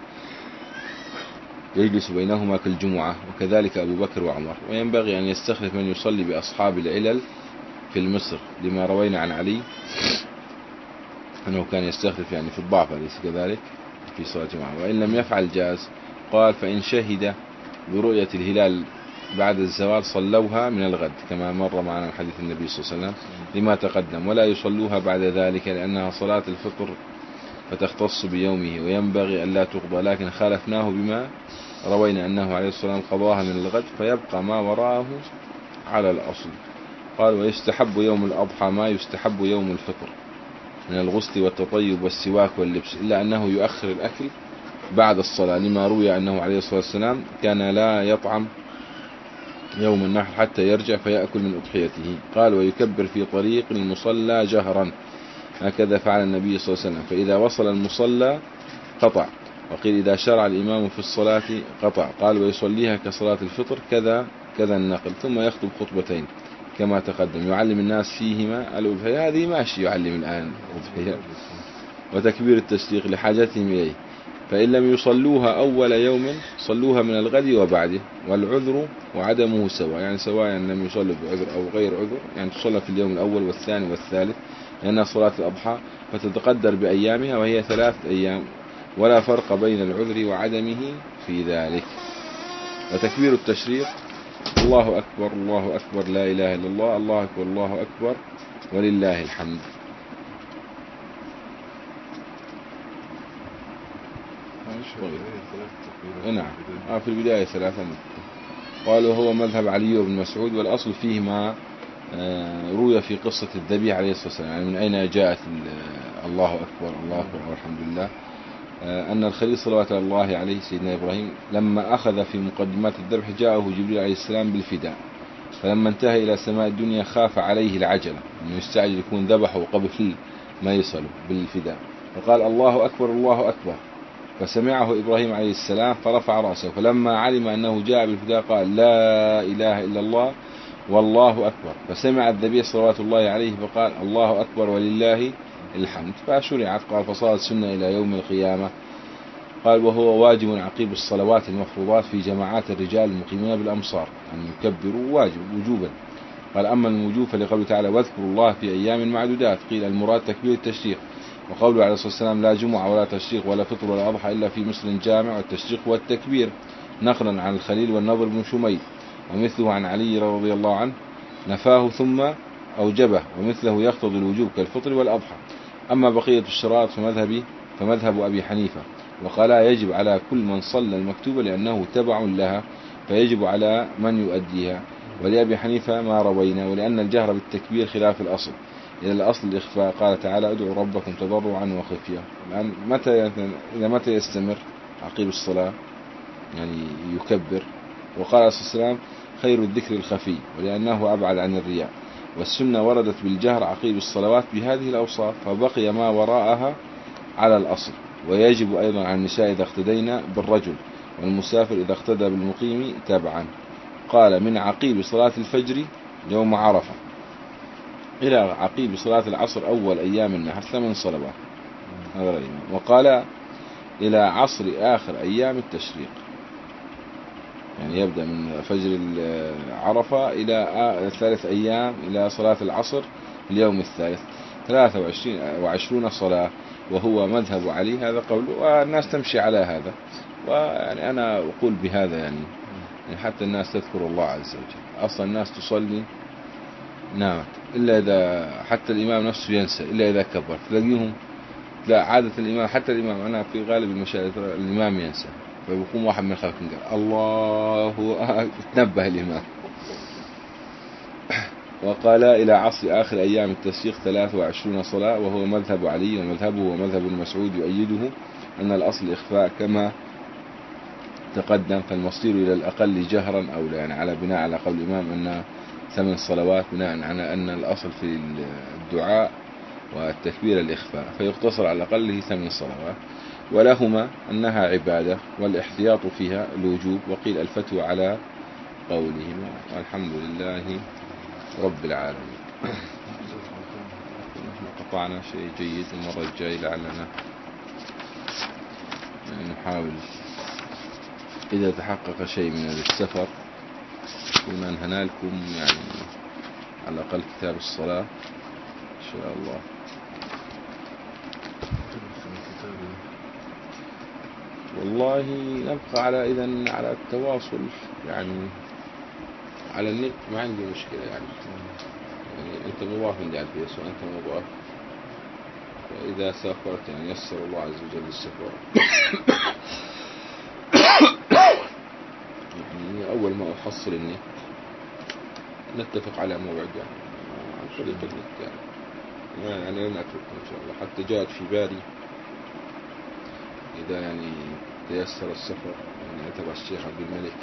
يجلس بينهما كالجمعة، وكذلك أبو بكر وعمر. وينبغي أن يستخلف من يصلي بأصحاب العلل في المصر لما روينا عن علي أنه كان يستخلف يعني في الضعف أليس كذلك في صلاة الجمعة، وإن لم يفعل جاز. قال فإن شهد برؤية الهلال بعد الزوال صلوها من الغد كما مر معنا حديث النبي صلى الله عليه وسلم لما تقدم، ولا يصلوها بعد ذلك لأنها صلاة الفطر فتختص بيومه وينبغي أن لا تقضى، لكن خالفناه بما روينا أنه عليه الصلاة والسلام قضاها من الغد فيبقى ما وراءه على الأصل. قال ويستحب يوم الأضحى ما يستحب يوم الفطر من الغسل والتطيب والسواك واللبس، إلا أنه يؤخر الأكل بعد الصلاة لما روي أنه عليه الصلاة والسلام كان لا يطعم يوم النحر حتى يرجع فيأكل من أضحيته. قال ويكبر في طريق المصلى جهرا، هكذا فعل النبي صلى الله عليه وسلم، فإذا وصل المصلى قطع. وقيل إذا شرع الإمام في الصلاة قطع. قال ويصليها كصلاة الفطر كذا كذا النقل. ثم يخطب خطبتين كما تقدم، يعلم الناس فيهما الأضحية، هذه ماشي يعلم الآن الأضحية. وتكبير التشريق لحاجتهم إليه، فإن لم يصلوها أول يوم صلوها من الغد وبعده، والعذر وعدمه سواء، يعني سواء لم يصلوا بعذر أو غير عذر، يعني تصلى في اليوم الأول والثاني والثالث لأنها صلاة الأضحى، فتتقدر بأيامها وهي ثلاثة أيام، ولا فرق بين العذر وعدمه في ذلك. وتكبير التشريق الله أكبر الله أكبر لا إله إلا الله، الله أكبر الله أكبر ولله الحمد. نعم آه في البداية ثلاثة. قالوا هو مذهب علي بن مسعود، والأصل فيه ما روي في قصة الذبيح عليه الصلاة والسلام، يعني من أين جاءت الله أكبر الله أكبر والحمد لله، أن الخليل صلوات الله عليه سيدنا إبراهيم لما أخذ في مقدمات الذبح جاءه جبريل عليه السلام بالفداء، فلما انتهى إلى سماء الدنيا خاف عليه العجلة أنه يستعجل يكون ذبحه قبل ما يصل بالفداء، فقال الله أكبر الله أكبر، فسمعه إبراهيم عليه السلام فرفع رأسه، فلما علم أنه جاء بالفداء قال لا إله إلا الله والله أكبر، فسمع الذبيح صلوات الله عليه فقال الله أكبر ولله الحمد، فشرعت قال فصارت سنة إلى يوم القيامة. قال وهو واجب عقيب الصلوات المفروضات في جماعات الرجال المقيمين بالأمصار أن يكبروا واجب وجوبا. قال أما الوجوب فلقوله تعالى واذكروا الله في أيام معدودات، قيل المراد تكبير التشريق، وقوله عليه الصلاة والسلام لا جمعة ولا تشريق ولا فطر ولا أضحى إلا في مسلم جامع، والتشريق والتكبير نقلا عن الخليل والنضر بن شميل، ومثله عن علي رضي الله عنه نفاه ثم أوجبه، ومثله يقتضي الوجوب كالفطر والأضحى. أما بقية الشرائط فمذهبي فمذهب أبي حنيفة، وقال يجب على كل من صلى المكتوبة لأنه تبع لها، فيجب على من يؤديها. ولأبي حنيفة ما روينا، ولأن الجهر بالتكبير خلاف الأصل، إلى الأصل الإخفاء، قال تعالى ادعوا ربكم تضرعا وخفيا. الآن متى إذا متى يستمر عقيب الصلاة يعني يكبر؟ وقال عليه الصلاة والسلام خير الذكر الخفي، ولأنه أبعد عن الرياء، والسنة وردت بالجهر عقيب الصلوات بهذه الأوصاف، فبقي ما وراءها على الأصل. ويجب أيضا على النساء إذا اقتدينا بالرجل، والمسافر إذا اقتدى بالمقيم تبعا. قال من عقيب صلاة الفجر يوم عرفة إلى عقيب صلاة العصر أول أيام النحر ثمان صلوات، هذا الإمام. وقال إلى عصر آخر أيام التشريق، يعني يبدأ من فجر عرفة إلى ثلاث أيام إلى صلاة العصر اليوم الثالث، ثلاثة وعشرون صلاة، وهو مذهب علي هذا قوله، والناس تمشي على هذا. ويعني أنا أقول بهذا يعني حتى الناس تذكر الله عز وجل، أصلا الناس تصلي نامت إلا إذا حتى الإمام نفسه ينسى إلا إذا كبر، تلاقيهم لا عادة الإمام حتى الإمام أنا في غالب المشاهد الإمام ينسى، فيقوم واحد من خلفهم قال الله تنبه الإمام. وقال إلى عصر آخر أيام التشريق ثلاث وعشرون صلاة، وهو مذهب علي، ومذهبه ومذهب المسعود يؤيده أن الأصل إخفاء كما تقدم، فالمصير إلى الأقل جهرا أو لا، يعني على بناء على قول الإمام أن ثمان صلوات بناء على أن الأصل في الدعاء والتكبير الإخفاء، فيقتصر على الأقل ثمان صلوات، ولهما أنها عبادة والاحتياط فيها الوجوب، وقيل الفتوى على قولهما. والحمد لله رب العالمين. قطعنا شيء جيد، المرة الجاية لعلنا نحاول إذا تحقق شيء من السفر كنا انهنا لكم يعني على الأقل كتاب الصلاة إن شاء الله. والله نبقى على إذن على التواصل يعني على النت، ما عندي مشكلة يعني, يعني أنت مضاف عندي على الفيس وأنت مضاف، وإذا سافرت يعني يسر الله عز وجل السفر يعني أول ما أحصل النت نتفق على موعد يعني عن طريق النت يعني يعني لن أتركه إن شاء الله. حتى جاءت في بالي إذا يعني تيسر السفر يعني تبع الشيخ عبد الملك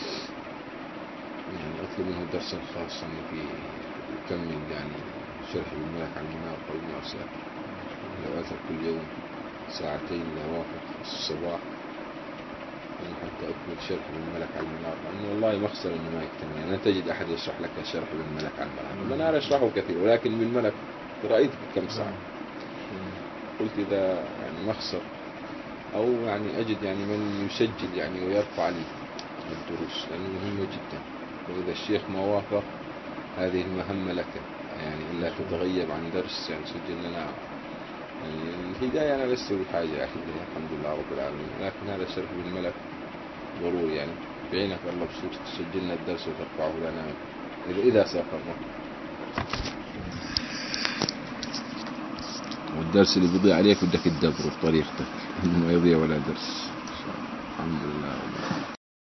يعني أطلب منه درسا خاصا في يكمل يعني شرح ابن الملك عن المناقب والمعصية، لو أثر كل يوم ساعتين لا وافق في الصباح يعني حتى أكمل شرح بالملك على المنار، لأنه والله مخسر إنه ما يكتمل، يعني أن تجد أحد يشرح لك شرح بالملك على المنار. المنار أشرحه كثير، ولكن بالملك رأيت كم ساعة. قلت إذا يعني مخسر، أو يعني أجد يعني من يسجل يعني ويرفع لي الدروس، لأنه مهمة جدا. وإذا الشيخ ما وافق هذه المهمة لك، يعني إلا تتغيب عن درس، يعني سجل لنا. يعني الهداية أنا لست بحاجة يعني الحمد لله رب العالمين، لكن هذا الشرح بالملك ضروري، يعني بعينك الله بصوت تسجل لنا الدرس وترفعه لنا إذا إذا سافرنا. والدرس اللي بيضيع عليك بدك تدبره بطريقتك، ما يضيع ولا درس. الحمد لله.